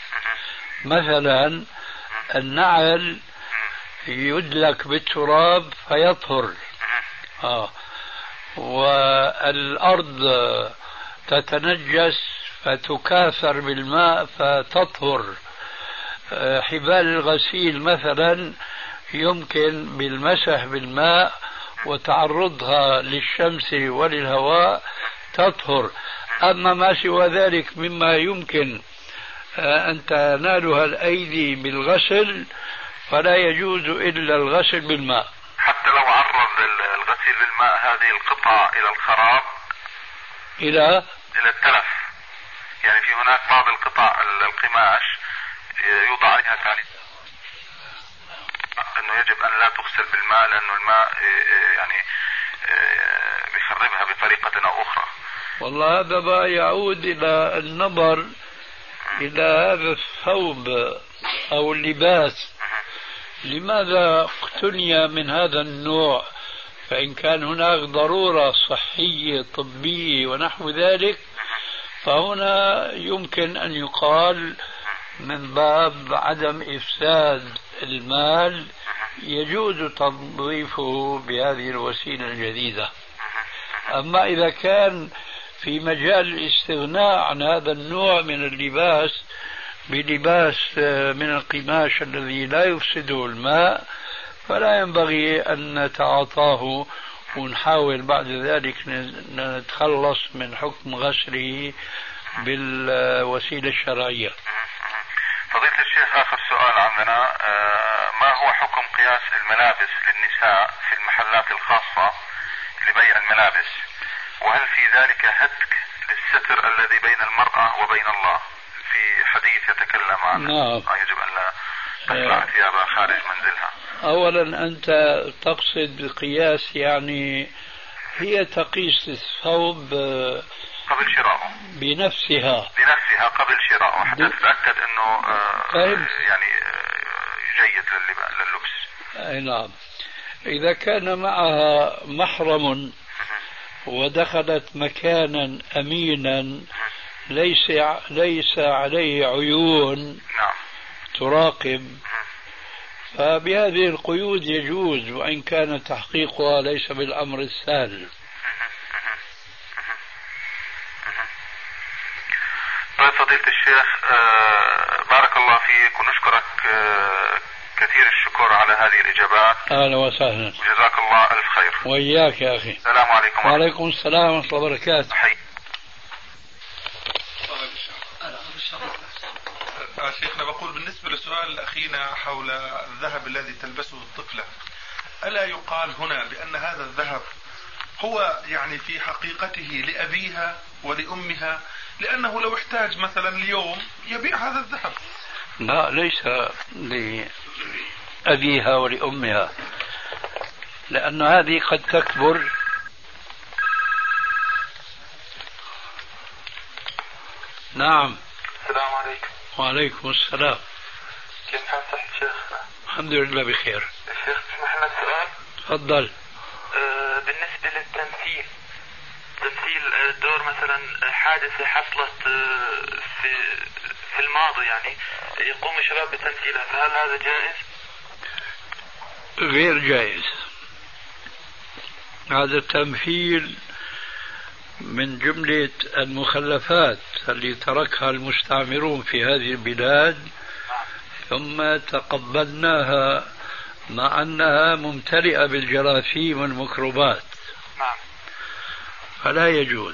C: مثلا النعل يدلك بالتراب فيطهر، والأرض تتنجس فتكاثر بالماء فتطهر. حبال الغسيل مثلا يمكن بالمسح بالماء وتعرضها للشمس وللهواء تطهر. أما ما سوى ذلك مما يمكن أن تنالها الأيدي بالغسل فلا يجوز إلا الغسل بالماء.
D: حتى لو عرض الغسيل بالماء هذه القطع إلى الخراب إلى التلف، يعني في هناك بعض القطع القماش يوضع عليها تعليق انه يجب ان لا تغسل بالماء لانه الماء يعني بيخربها بطريقة او اخرى.
C: والله هذا بقى يعود الى النظر الى هذا الثوب او اللباس لماذا اقتني من هذا النوع، فان كان هناك ضرورة صحية طبية ونحو ذلك فهنا يمكن ان يقال من باب عدم إفساد المال يجوز تنظيفه بهذه الوسيلة الجديدة. أما إذا كان في مجال الاستغناء عن هذا النوع من اللباس بلباس من القماش الذي لا يفسده الماء فلا ينبغي أن نتعاطاه ونحاول بعد ذلك نتخلص من حكم غسله بالوسيلة الشرعية.
D: فضيلة الشيخ آخر سؤال عندنا، ما هو حكم قياس الملابس للنساء في المحلات الخاصة لبيع الملابس، وهل في ذلك هتك للستر الذي بين المرأة وبين الله في حديث يتكلم عن يجب أن لا تخلع ثيابها خارج منزلها؟
C: أولا أنت تقصد قياس يعني هي تقيس الثوب
E: قبل شرائه
C: بنفسها
E: قبل شرائه حتى تتأكد أنه يعني جيد لللبس.
C: أي نعم. إذا كان معها محرم ودخلت مكانا أمينا ليس عليه عيون تراقب، فبهذه القيود يجوز، وإن كان تحقيقها ليس بالأمر السهل.
E: طيب فضيلة الشيخ، بارك الله فيك ونشكرك كثير الشكر على هذه الإجابات.
C: أهلا وسهلا.
E: جزاك الله ألف خير.
C: وإياك يا أخي.
E: السلام عليكم.
C: وعليكم السلام ورحمة الله وبركاته.
G: شيخنا بقول بالنسبة لسؤال أخينا حول الذهب الذي تلبسه الطفلة، ألا يقال هنا بأن هذا الذهب هو يعني في حقيقته لأبيها ولأمها، لأنه لو احتاج مثلا اليوم يبيع هذا الذهب؟
C: لا، ليس لأبيها ولأمها، لأن هذه قد تكبر. نعم.
E: السلام عليكم.
C: وعليكم السلام.
E: كيف حال صحة شيخنا؟
C: الحمد لله بخير.
E: الشيخ تسمح لنا سؤال؟
C: تفضل.
E: بالنسبة للتمثيل، تمثيل دور مثلا حادثة حصلت في الماضي، يعني يقوم الشباب بتمثيلها، فهل هذا جائز؟
C: غير جائز. هذا التمثيل من جملة المخلفات اللي تركها المستعمرون في هذه البلاد، ثم تقبلناها مع أنها ممتلئة بالجراثيم والميكروبات.
E: نعم.
C: فلا يجوز.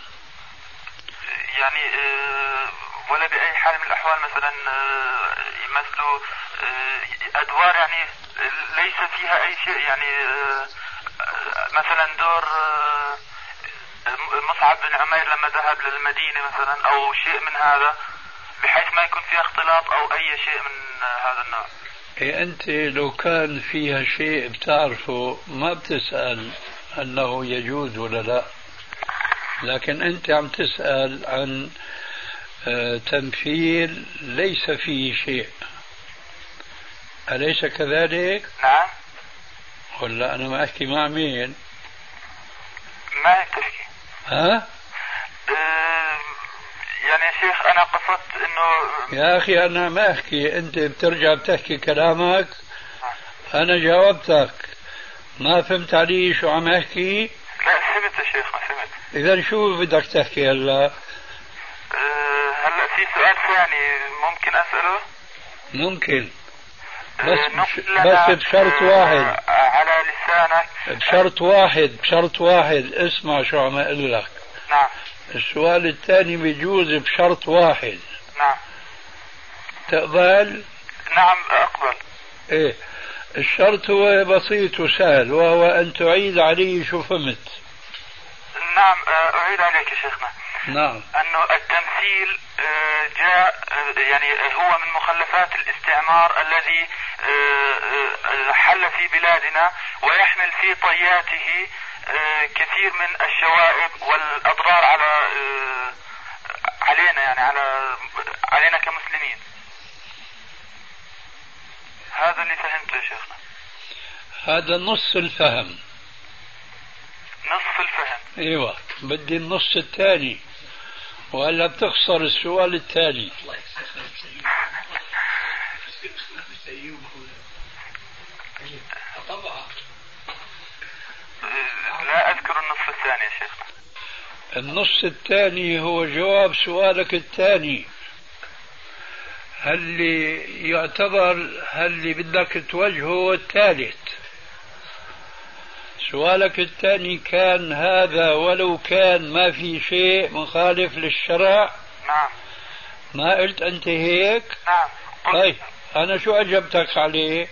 E: يعني ولا بأي حال من الأحوال مثلا يمثلوا أدوار يعني ليس فيها أي شيء، يعني مثلا دور مصعب بن عمير لما ذهب للمدينة مثلا، أو شيء من هذا، بحيث ما يكون فيها اختلاط أو أي شيء من هذا النوع.
C: إيه، أنت لو كان فيها شيء بتعرفه ما بتسأل أنه يجوز ولا لا، لكن أنت عم تسأل عن تمثيل ليس فيه شيء، أليس كذلك؟
E: نعم.
C: ولا أنا ما أحكي مع مين؟
E: ما هيك تحكي.
C: ها؟
E: يعني يا شيخ أنا قصدت إنه
C: يا أخي أنا ما أحكي، أنت بترجع بتحكي كلامك. أنا جاوبتك، ما فهمت علي شو عم أحكي؟
E: لا فهمت يا شيخ، ما فهمت.
C: إذا شو بدك تحكي هلا؟
E: هلا في سؤال ثاني ممكن أسأله؟
C: ممكن، بس بشرط واحد.
E: على لسانك.
C: بشرط واحد، اسمع شو عم أقول لك.
E: نعم.
C: السؤال الثاني بيجوز بشرط واحد.
E: نعم.
C: تقبل؟
E: نعم أقبل.
C: إيه، الشرط هو بسيط وسهل، وهو أن تعيد علي شو فهمت.
E: نعم أعيد عليك يا شيخنا.
C: نعم.
E: أنه التمثيل جاء يعني هو من مخلفات الاستعمار الذي حل في بلادنا، ويحمل في طياته كثير من الشوائب والأضرار علينا، يعني علينا كمسلمين. هذا اللي فهمته يا شيخنا.
C: هذا نص الفهم.
E: نصف الفهم.
C: ايوه، بدي النص الثاني، وهلا بتخسر السؤال الثاني.
E: لا أذكر النصف الثاني يا شيخنا.
C: النص الثاني هو جواب سؤالك الثاني. هل اللي بدك توجهه هو الثالث. سؤالك الثاني كان هذا ولو كان ما في شيء مخالف للشرع.
E: نعم.
C: ما قلت أنت هيك؟
E: نعم.
C: طيب أنا شو أجبتك عليه؟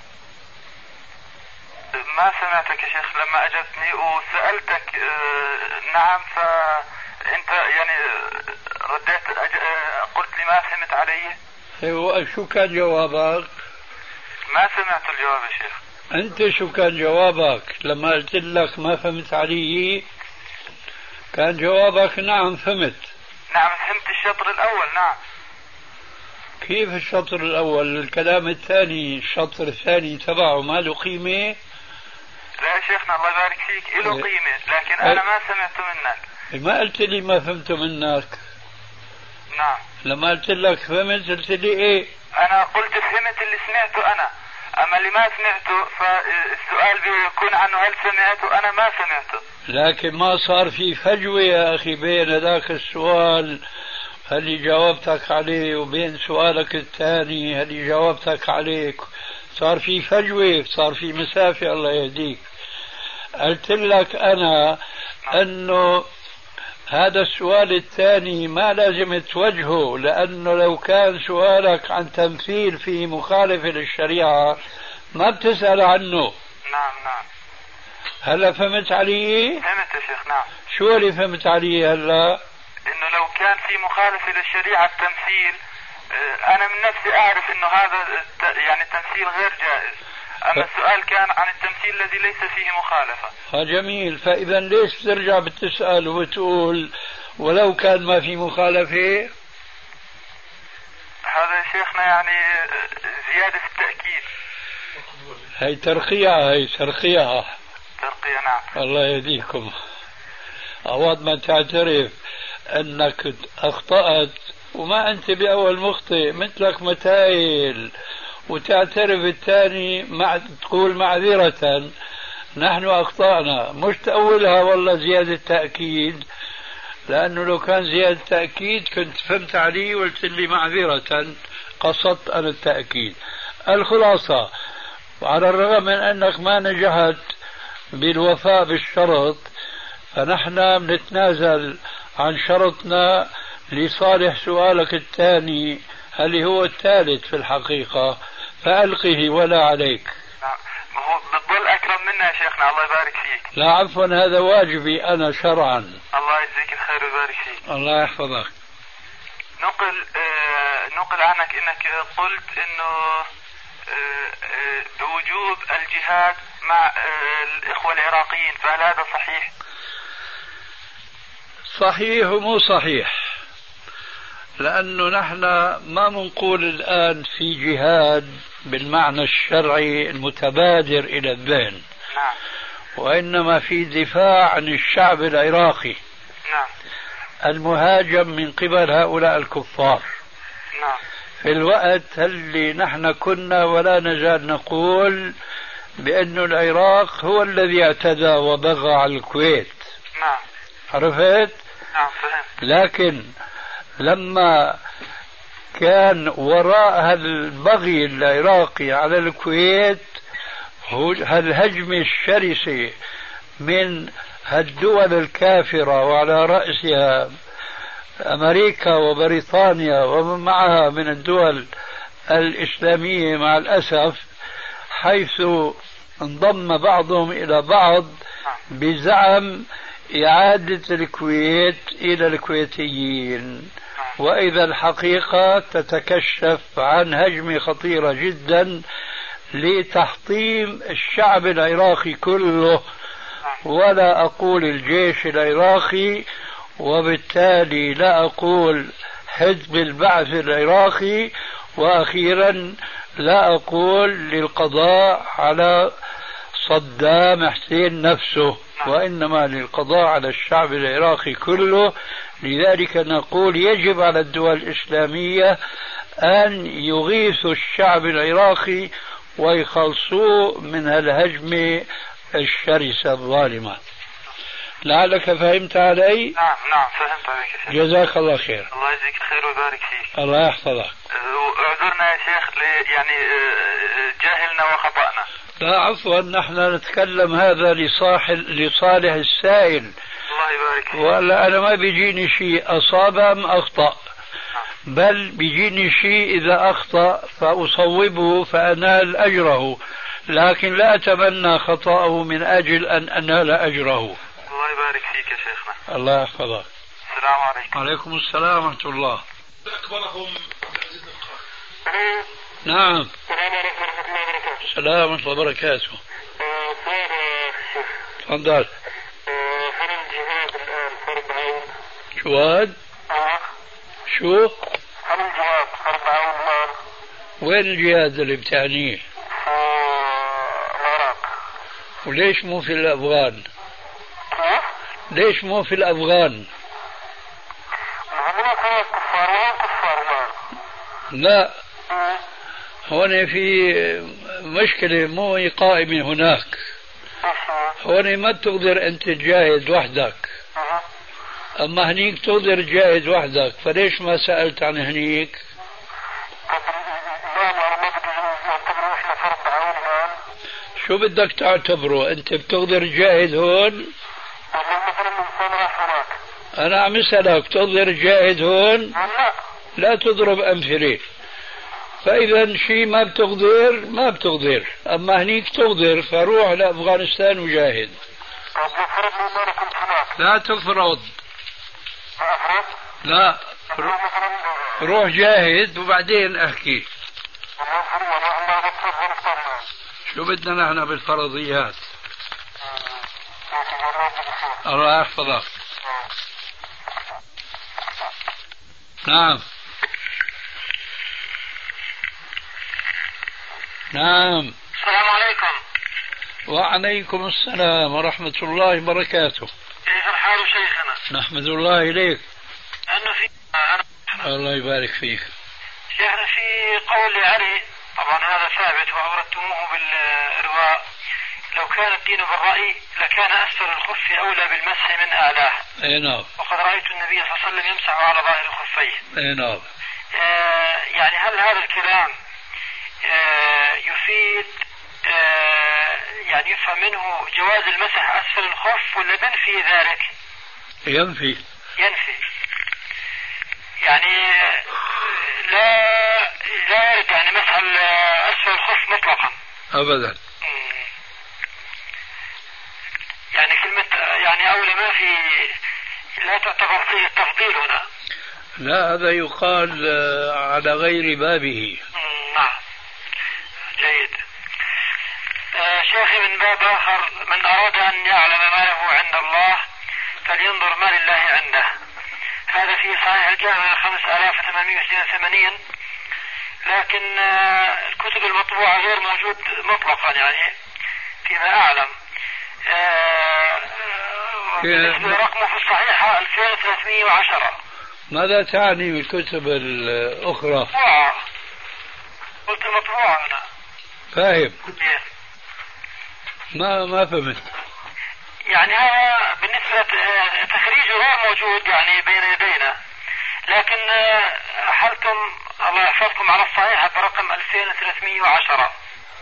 E: ما سمعتك يا شيخ لما أجبتني وسألتك. نعم، فأنت يعني رديت قلت لي ما فهمت علي.
C: ايوه، شو كان جوابك؟
E: ما سمعت الجواب يا شيخ.
C: أنت شو كان جوابك لما قلت لك ما فهمت علي؟ كان جوابك نعم فهمت.
F: نعم فهمت الشطر الأول. نعم.
C: كيف الشطر الأول؟ الكلام الثاني الشطر الثاني تبعه ما له قيمة؟
F: لا يا شيخنا الله يبارك فيك له قيمة، لكن أنا ما سمعت منك.
C: ما قلت لي ما فهمت منك.
F: نعم.
C: لما قلت لك فهمت قلت لي ايه؟
F: أنا قلت فهمت اللي سمعته أنا، أما اللي ما سمعته فالسؤال بيكون عنه هل سمعته. أنا ما سمعته.
C: لكن ما صار في فجوة يا أخي بين ذاك السؤال اللي جاوبتك عليه وبين سؤالك الثاني اللي جاوبتك عليه. صار في فجوة، صار في مسافة. الله يهديك. قلت لك أنا أنه هذا السؤال الثاني ما لازم توجهه، لأنه لو كان سؤالك عن تمثيل في مخالفة للشريعة ما بتسأل عنه.
F: نعم نعم.
C: هلا فهمت علي؟
F: فهمت يا شيخ. نعم.
C: شو اللي فهمت علي هلا؟
F: إنه لو كان في مخالفة للشريعة التمثيل، أنا من نفسي أعرف إنه هذا يعني التمثيل غير جائز، أما السؤال كان عن التمثيل الذي ليس فيه مخالفة.
C: جميل. فإذا ليش ترجع بتسأل وتقول ولو كان ما في مخالفة؟
F: هذا يا شيخنا يعني زيادة في التأكيد.
C: هي ترقية، هي ترقية.
F: ترقية. نعم.
C: الله يهديكم. أود ما تعترف أنك أخطأت وما أنت بأول مخطئ، مثلك متايل، وتعترف الثاني تقول معذرة نحن أخطأنا، مش تأولها والله زيادة تأكيد، لأنه لو كان زيادة تأكيد كنت فهمت علي وقلت لي معذرة، قصدت أنا التأكيد. الخلاصة، على الرغم من أنك ما نجحت بالوفاء بالشرط، فنحن بنتنازل عن شرطنا لصالح سؤالك الثاني اللي هو الثالث في الحقيقة، فألقه ولا عليك.
F: هو بتضل أكرم منا يا شيخنا. الله يبارك فيك.
C: لا عفوا، هذا واجبي أنا شرعا.
F: الله يجزيك الخير ويبارك فيك.
C: الله يحفظك.
F: نقل عنك أنك قلت أنه بوجوب الجهاد مع الإخوة العراقيين، فهل هذا صحيح؟
C: صحيح ومو صحيح، لأنه نحن ما منقول الآن في جهاد بالمعنى الشرعي المتبادر إلى الذهن.
F: نعم.
C: وإنما في دفاع عن الشعب العراقي.
F: نعم.
C: المهاجم من قبل هؤلاء الكفار.
F: نعم.
C: في الوقت اللي نحن كنا ولا نزال نقول بأن العراق هو الذي اعتدى وبغى على الكويت.
F: نعم.
C: عرفت؟
F: نعم فهمت.
C: لكن لما كان وراء هالبغي العراقي على الكويت هالهجمة الشرسة من هالدول الكافرة، وعلى رأسها أمريكا وبريطانيا ومن معها من الدول الإسلامية مع الأسف، حيث انضم بعضهم إلى بعض بزعم إعادة الكويت إلى الكويتيين، وإذا الحقيقة تتكشف عن هجمة خطيرة جدا لتحطيم الشعب العراقي كله، ولا أقول الجيش العراقي، وبالتالي لا أقول حزب البعث العراقي، وأخيرا لا أقول للقضاء على صدام حسين نفسه، وإنما للقضاء على الشعب العراقي كله. لذلك نقول يجب على الدول الإسلامية أن يغيثوا الشعب العراقي ويخلصوه من الهجمة الشرسة الظالمة. لعلك فهمت علي؟
F: نعم نعم فهمت عليك يا شيخ.
C: جزاك الله خير.
F: الله يجزيك الخير ويبارك فيك.
C: الله يحفظك.
F: اعذرنا يا شيخ يعني جاهلنا وخطأنا.
C: لا عفوا، نحن نتكلم هذا لصالح السائل.
F: الله يبارك فيك.
C: ولا أنا ما بيجيني شيء أصاب أم أخطأ، بل بيجيني شيء إذا أخطأ فأصوبه فأنال أجره، لكن لا أتمنى خطأه من أجل أن أنال أجره.
F: الله يبارك فيك يا شيخنا.
C: الله يحفظك.
F: السلام عليكم.
C: وعليكم السلام ورحمة الله.
G: أكبرهم.
C: نعم.
F: السلام عليكم ورحمة الله وبركاته.
C: السلام ورحمة الله وبركاته.
F: سؤال يا شيخ.
C: تفضل.
F: هل الجهاد الآن فرض
C: جواد شو؟
D: عن الجهاد فرض عين المال.
C: وين الجهاد اللي بتعنيه؟
D: في العراق.
C: وليش مو في الأفغان؟
D: كيف؟
C: ليش مو في الأفغان؟
D: هناك كفار وين كفار مال؟
C: لا، هون في مشكلة مو قائمة هناك. هون ما تقدر أنت تجاهد وحدك، أما هنيك تقدر تجاهد وحدك. فليش ما سألت عن هنيك؟ شو بدك تعتبره؟ أنت بتقدر تجاهد هون؟ أنا عم أسألك تقدر تجاهد هون؟ لا تضرب أمثلة. فإذا شيء ما بتقدر، أما هنيك تقدر، فروح لأفغانستان وجاهد. لا تفرض، لا روح جاهد وبعدين احكي. شو بدنا نحن بالفرضيات؟ الله يحفظك. نعم نعم.
D: السلام عليكم.
C: وعليكم السلام ورحمة الله وبركاته.
D: كيف الحال شيخنا؟
C: نحمد الله إليك.
D: أنه في
C: الله يبارك فيك.
D: شيخنا في قول علي، طبعا هذا ثابت وأوردتموه بالرواء: لو كان الدين بالرأي لكان أسفل الخف أولى بالمسح من أعلاه.
C: أي نعم.
D: وقد رأيت النبي صلى الله عليه وسلم يمسح على ظاهر خفيه.
C: أي نعم.
D: يعني هل هذا الكلام يفيد يعني يفهم منه جواز المسح أسفل الخف ولا ينفي ذلك؟
C: ينفي. يعني لا يرد يعني مسح أسفل الخف مطلقا أبدا.
D: يعني كلمة يعني أولى ما في، لا تعتبر فيه التفضيل هنا.
C: لا، هذا يقال على غير بابه.
D: نعم جيد. شيخي من باب آخر: من أراد أن يعلم ما له عند الله فلينظر ما لله عنده. هذا في صحيح الجامع 5882، لكن الكتب المطبوعة غير موجود مطلقا يعني فيما أعلم. رقمه في الصحيحة 2310.
C: ماذا تعني بالكتب الأخرى؟
D: قلت المطبوعة أنا.
C: فاهم. ما فهمت.
D: يعني هذا بالنسبة تخريجه غير موجود يعني بين يدينا، لكن حلتم الله يحفظكم على الصحيحة برقم 2310.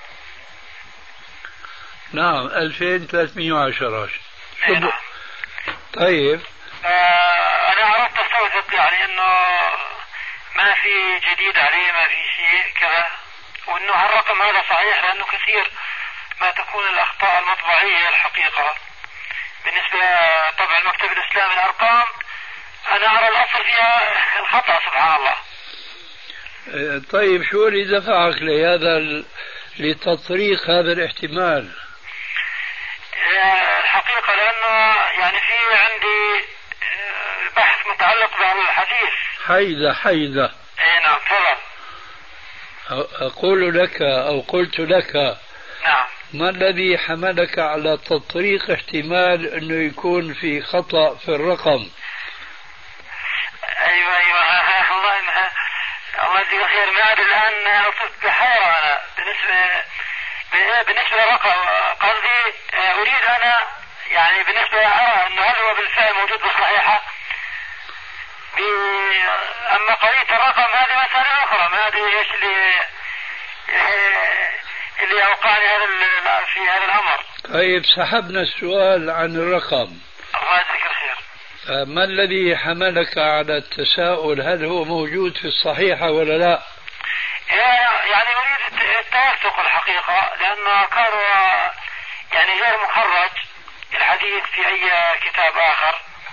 C: نعم 2310.
D: نعم.
C: طيب
D: أنا أردت أستوثق يعني إنه ما في جديد عليه، ما في شيء كذا، وإنه هالرقم هذا صحيح، لأنه كثير ما تكون الأخطاء المطبعية الحقيقة بالنسبة طبع المكتب الإسلامي. الأرقام أنا أرى الأصل فيها الخطأ سبحان الله.
C: طيب شو اللي دفعك لهذا لتطريق هذا الاحتمال؟
D: الحقيقة لأنه يعني في عندي بحث متعلق بهذا الحديث.
C: حيدة.
D: اي نعم تفضل.
C: أقول لك أو قلت لك
D: نعم
C: ما الذي حملك على تطريق احتمال أنه يكون في خطأ في الرقم؟
D: أيوة الله يجزيك خير. ما أدري الآن أصبت بحيرة أنا بالنسبة للرقم. قصدي أريد أنا يعني بالنسبة أرى أنه هل هو بالفعل موجود بالصحيحة، أما قضية الرقم هذه مسألة أخرى. ما أدري إيش اللي أوقعني في هذا الأمر.
C: طيب سحبنا السؤال عن الرقم.
D: الله يجزيك الخير.
C: ما الذي حملك على التساؤل هل هو موجود في الصحيحة ولا لا؟
D: يعني أريد التوثق الحقيقة، لأنه كان يعني غير مخرج الحديث في أي كتاب آخر.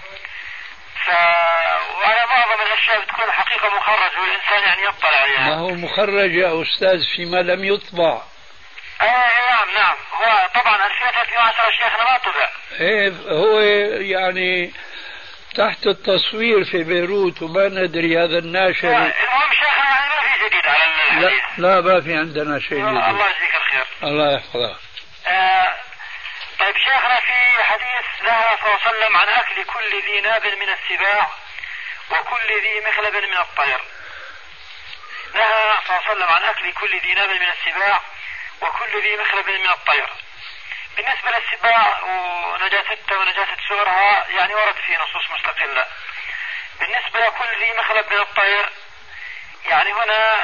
D: وأنا معظم الأشياء بتكون الحقيقة مخرج والإنسان يعني يطلع عليها.
C: ما هو مخرج يا أستاذ فيما لم يطبع.
D: نعم هو طبعا 2310 شيخنا ما طبع.
C: هو يعني تحت التصوير في بيروت وما ندري هذا الناشر.
F: المهم شيخنا ما في جديد على الحديث.
C: لا ما في عندنا شيء جديد.
F: الله يجزيك الخير.
C: الله يحفظك.
F: طيب شيخنا في حديث نهى صلى الله عليه وسلم عن أكل كل ذي ناب من السباع وكل ذي مخلب من الطير. نهى صلى الله عليه وسلم عن أكل كل ذي ناب من السباع وكل ذي مخلب من الطير. بالنسبة للسباع ونجاستها ونجاسة سورها يعني ورد في نصوص مستقلة. بالنسبة لكل ذي مخلب من الطير يعني هنا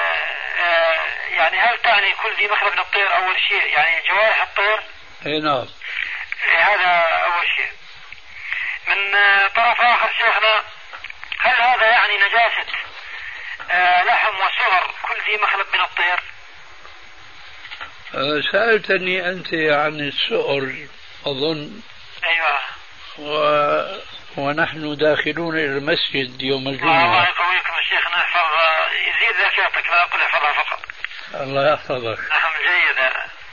F: يعني هل تعني كل ذي مخلب من الطير أول شيء يعني جوارح الطير؟
C: اي نعم.
F: هذا أول شيء. من طرف آخر شيخنا هل هذا يعني نجاسة لحم وسعر كل ذي مخلب من الطير؟
C: سألتني أنت عن السؤر أظن.
F: أيوة.
C: ونحن داخلون إلى المسجد يوم الجمعة.
F: الله يقويكم شيخنا، يزيد ذاكرتك لا أقول احفظها فقط.
C: الله يحفظك.
F: نعم جيد.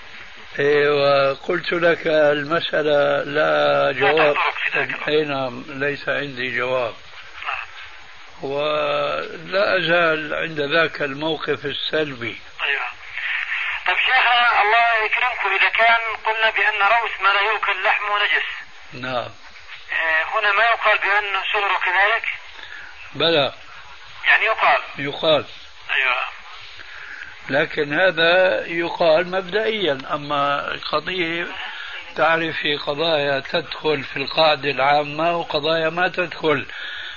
C: وقلت لك المسألة لا جواب.
F: أي
C: نعم ليس عندي جواب. ولا أزال عند ذاك الموقف السلبي.
F: أيوة. طيب شيخنا الله يكرمكم إذا كان قلنا بأن روث ما لا يؤكل لحمه نجس.
C: نعم.
F: هنا ما يقال بأن سعره كذلك؟
C: بلى.
F: يعني يقال.
C: أيوة. لكن هذا يقال مبدئيا، أما قضية تعرف في قضايا تدخل في القاعدة العامة وقضايا ما تدخل،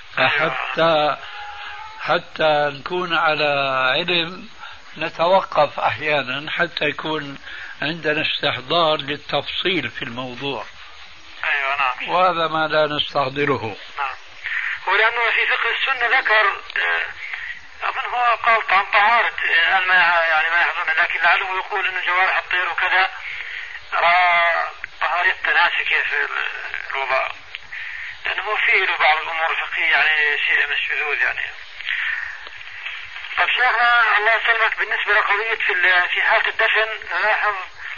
C: حتى نكون على علم نتوقف أحيانا حتى يكون عندنا استحضار للتفصيل في الموضوع.
F: أيوة نعم.
C: وهذا ما لا نستحضره.
F: نعم. ولأنه في فقه السنة ذكر أظن هو قال عن طهارة ما يعني ما يحضرنا، لكن لعله يقول أن جوارح الطير وكذا طهارة تناسكية في الوضوء، لأنه فيه له بعض الأمور الفقهية يعني شيء من الشذوذ يعني. طيب شيخنا الله يسلمك بالنسبة لقضية في حالة الدفن نلاحظ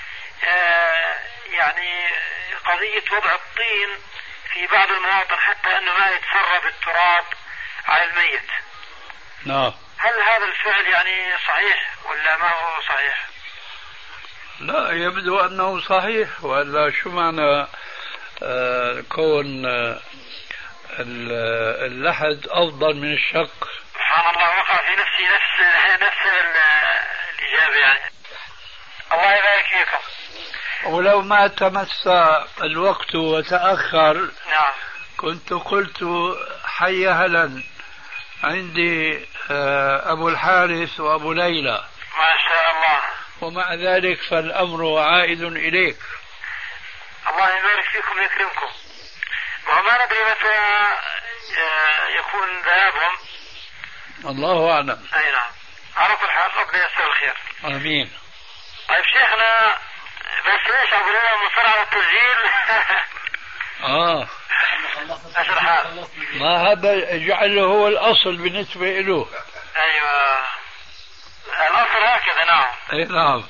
F: يعني قضية وضع الطين في بعض المواطن حتى أنه ما يتسرب التراب على الميت.
C: نعم.
F: هل هذا الفعل يعني صحيح ولا ما هو صحيح؟
C: لا يبدو أنه صحيح، ولا شو معنى كون اللحد أفضل من الشق؟
F: سبحان الله، وقع في نفسي نفس الإجابة يعني. الله يبارك فيكم.
C: ولو ما تمس الوقت وتأخر
F: نعم
C: كنت قلت حي هلا عندي أبو الحارث وأبو ليلى
F: ما شاء الله.
C: ومع ذلك فالأمر عائد إليك.
F: الله يبارك فيكم ويكرمكم. وما ندري متى يكون ذهابهم.
C: الله أعلم.
F: أي نعم. على كل حال ربنا ييسر الخير.
C: آمين.
F: طيب شيخنا بس ليش أقول لهم مصر على التسجيل؟
C: ما هذا جعله هو الأصل بالنسبة له.
F: أيوة الأصل هكذا. نعم.
C: أي نعم.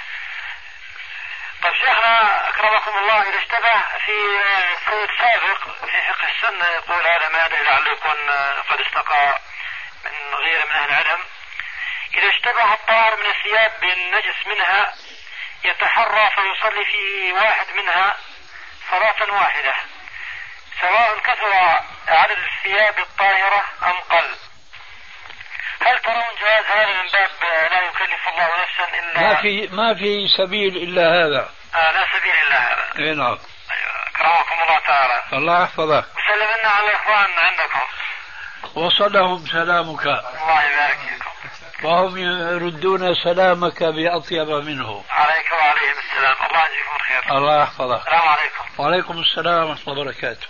F: طيب شيخنا أكرمكم الله، إذا اشتبه في سيد سابق في فقه السنة يقول هذا ما يدري لعله يكون قد استقى من غير من أهل العلم، إذا اشتبه الطاهر من الثياب بالنجس منها يتحرى فيصلي في واحد منها صلاة واحدة سواء كثر عدد الثياب الطاهرة أم قل. هل ترون جواز هذا من باب لا يكلف الله نفسا إلا
C: ما في سبيل إلا هذا؟
F: لا سبيل إلا هذا.
C: اي نعم.
F: أكرمكم الله تعالى.
C: الله يحفظك.
F: وسلم لنا على الإخوان عندكم.
C: وصلهم سلامك.
F: الله يبارك فيكم.
C: وهم يردون سلامك بأطيب منه.
F: عليك وعليهم السلام. الله يجزيكم الخير.
C: الله يحفظك.
F: السلام عليكم.
C: وعليكم السلام ورحمة الله وبركاته.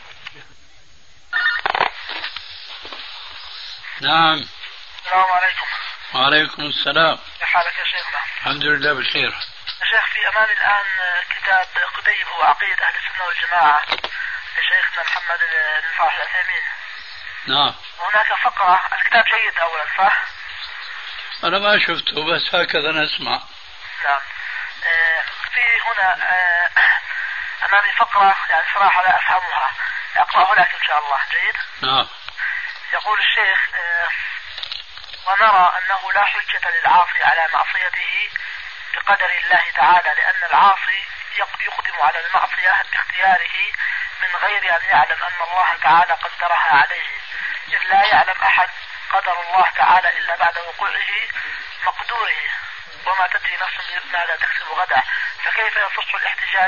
C: نعم.
F: السلام عليكم.
C: وعليكم السلام.
F: كيف حالك يا شيخنا؟
C: الحمد لله بخير.
F: يا شيخ في أمامي الآن كتاب قديم هو عقيدة أهل السنة والجماعة لشيخنا محمد بن صالح العثيمين.
C: نعم.
F: هناك فقرة، الكتاب جيد أولا صح؟
C: أنا ما شفته بس هكذا نسمع.
F: نعم. في هنا أمامي فقرة يعني صراحة لا أفهمها، أقرأه لك إن شاء الله. جيد.
C: نعم.
F: يقول الشيخ ونرى أنه لا حجة للعاصي على معصيته بقدر الله تعالى، لأن العاصي يقدم على المعصية باختياره من غير أن يعلم أن الله تعالى قدرها عليه، إذ لا يعلم أحد قدر الله تعالى إلا بعد وقوعه مقدوره، وما تدري نفس ماذا تكسب غدا. فكيف يصح الاحتجاج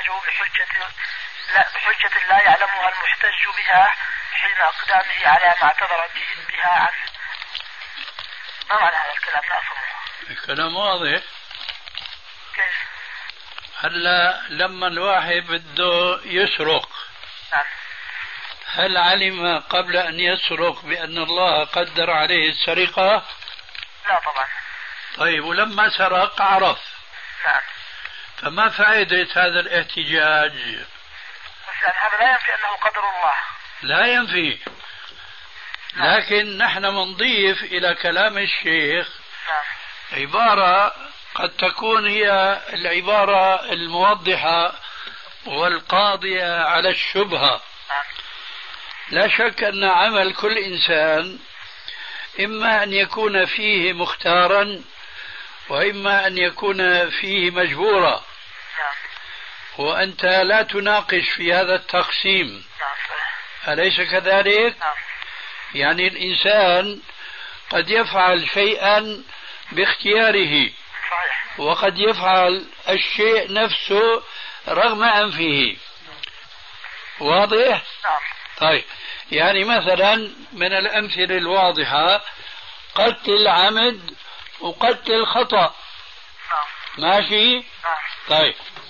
F: بحجة لا يعلمها المحتج بها حين أقدامه على ما اعتذر بها عنه؟ ما معنى هذا الكلام؟ لا أفهمه.
C: الكلام واضح.
F: كيف؟
C: هلا لما الواحد بده يسرق،
F: نعم،
C: هل علم قبل أن يسرق بأن الله قدر عليه السرقة؟
F: لا طبعا.
C: طيب، ولما سرق عرف.
F: نعم.
C: فما فائدة هذا الاحتجاج؟
F: بس يعني هذا لا ينفي أنه قدر الله.
C: لا ينفي. لكن نحن نضيف إلى كلام الشيخ عبارة قد تكون هي العبارة الموضحة والقاضية على الشبهة. لا شك أن عمل كل إنسان إما أن يكون فيه مختارا وإما أن يكون فيه مجبورا، وأنت لا تناقش في هذا التقسيم، أليس كذلك؟ يعني الإنسان قد يفعل شيئا باختياره وقد يفعل الشيء نفسه رغم أنفه. واضح؟ طيب، يعني مثلا من الأمثلة الواضحة قتل العمد وقتل الخطأ. ماشي؟ طيب،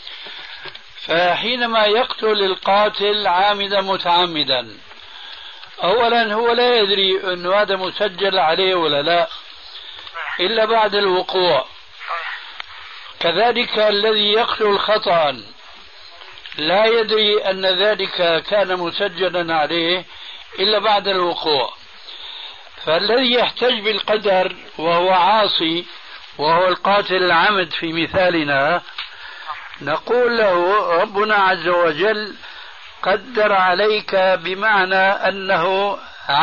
C: فحينما يقتل القاتل عامدا متعمدا، أولا هو لا يدري أن هذا مسجل عليه ولا لا إلا بعد الوقوع. كذلك الذي يقتل خطأ لا يدري أن ذلك كان مسجلا عليه إلا بعد الوقوع. فالذي يحتج بالقدر وهو عاصي وهو القاتل العمد في مثالنا، نقول له ربنا عز وجل قدر عليك بمعنى أنه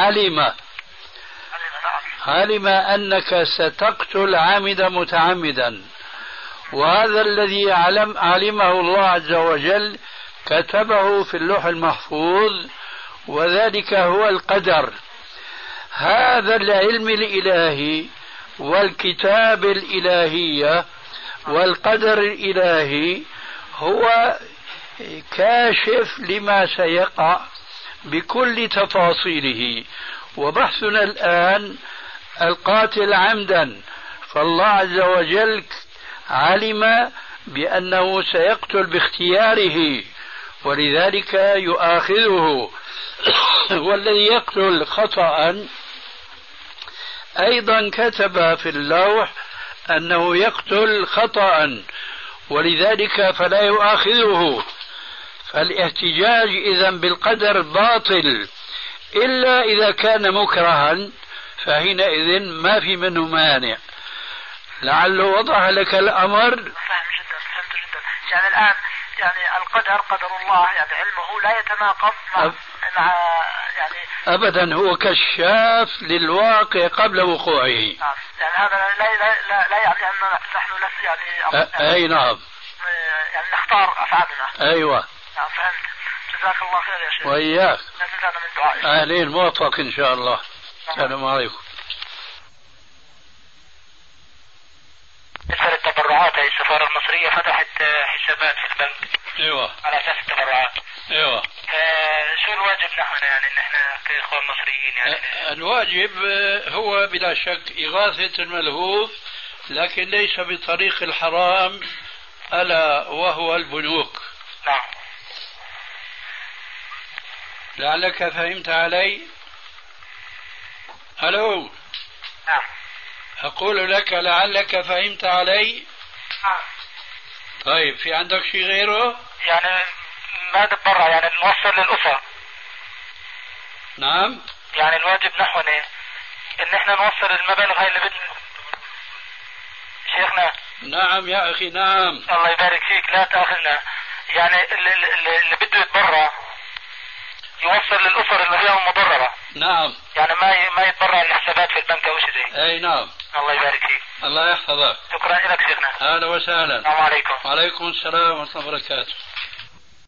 C: علم أنك ستقتل عامدا متعمدا، وهذا الذي علمه الله عز وجل كتبه في اللوح المحفوظ، وذلك هو القدر. هذا العلم الإلهي والكتاب الإلهية والقدر الإلهي هو كاشف لما سيقع بكل تفاصيله. وبحثنا الآن القاتل عمدا، فالله عز وجل علم بأنه سيقتل باختياره ولذلك يؤاخذه. والذي يقتل خطأ أيضا كتب في اللوح أنه يقتل خطأ ولذلك فلا يؤاخذه. فالاحتجاج إذن بالقدر باطل إلا إذا كان مكرها، فحينئذ ما في منه مانع. لعله وضح لك الأمر.
F: فهم جدا، فهمت جدا. يعني الآن يعني القدر قدر الله، يعني علمه لا يتناقض مع يعني
C: أبدا، هو كشاف للواقع قبل وقوعه.
F: يعني هذا لا يعني أن نحن يعني
C: أي نعم،
F: يعني نختار أفعالنا.
C: أيوة
F: نعم، فهمت. جزاك الله خير يا شيخ.
C: وإياك.
F: لا تنسانا من دعائك.
C: أهلين، موفق إن شاء الله. السلام عليكم.
E: بالنسبة للتبرعات، هي السفارة المصرية فتحت حسابات في البنك.
C: ايوه.
E: على اساس التبرعات.
C: ايوه.
E: شو الواجب نحن يعني ان احنا كاخوان مصريين يعني؟
C: الواجب هو بلا شك إغاثة الملهوف، لكن ليس بطريق الحرام، ألا وهو البنوك.
E: نعم.
C: لعلك فهمت علي؟ ألو.
E: نعم.
C: أقول لك لعلك فهمت علي؟
E: نعم.
C: طيب، في عندك شيء غيره؟
E: يعني ما نتبرع، يعني نوصل للأسر.
C: نعم.
E: يعني الواجب نحونا ان احنا نوصل المبالغ هاي اللي شيخنا.
C: نعم يا أخي، نعم.
E: الله يبارك فيك، لا تأخذنا. يعني اللي بده يتبرع
F: يوصل للأسر اللي هي المضررة.
C: نعم.
F: يعني ما يتبرع للحسابات في البنك أو شيء زي.
C: أي نعم.
F: الله يبارك فيك.
C: الله يحفظك.
F: شكرا لك شيخنا.
C: أهلا وسهلا.
F: السلام عليكم.
C: وعليكم السلام ورحمة الله وبركاته.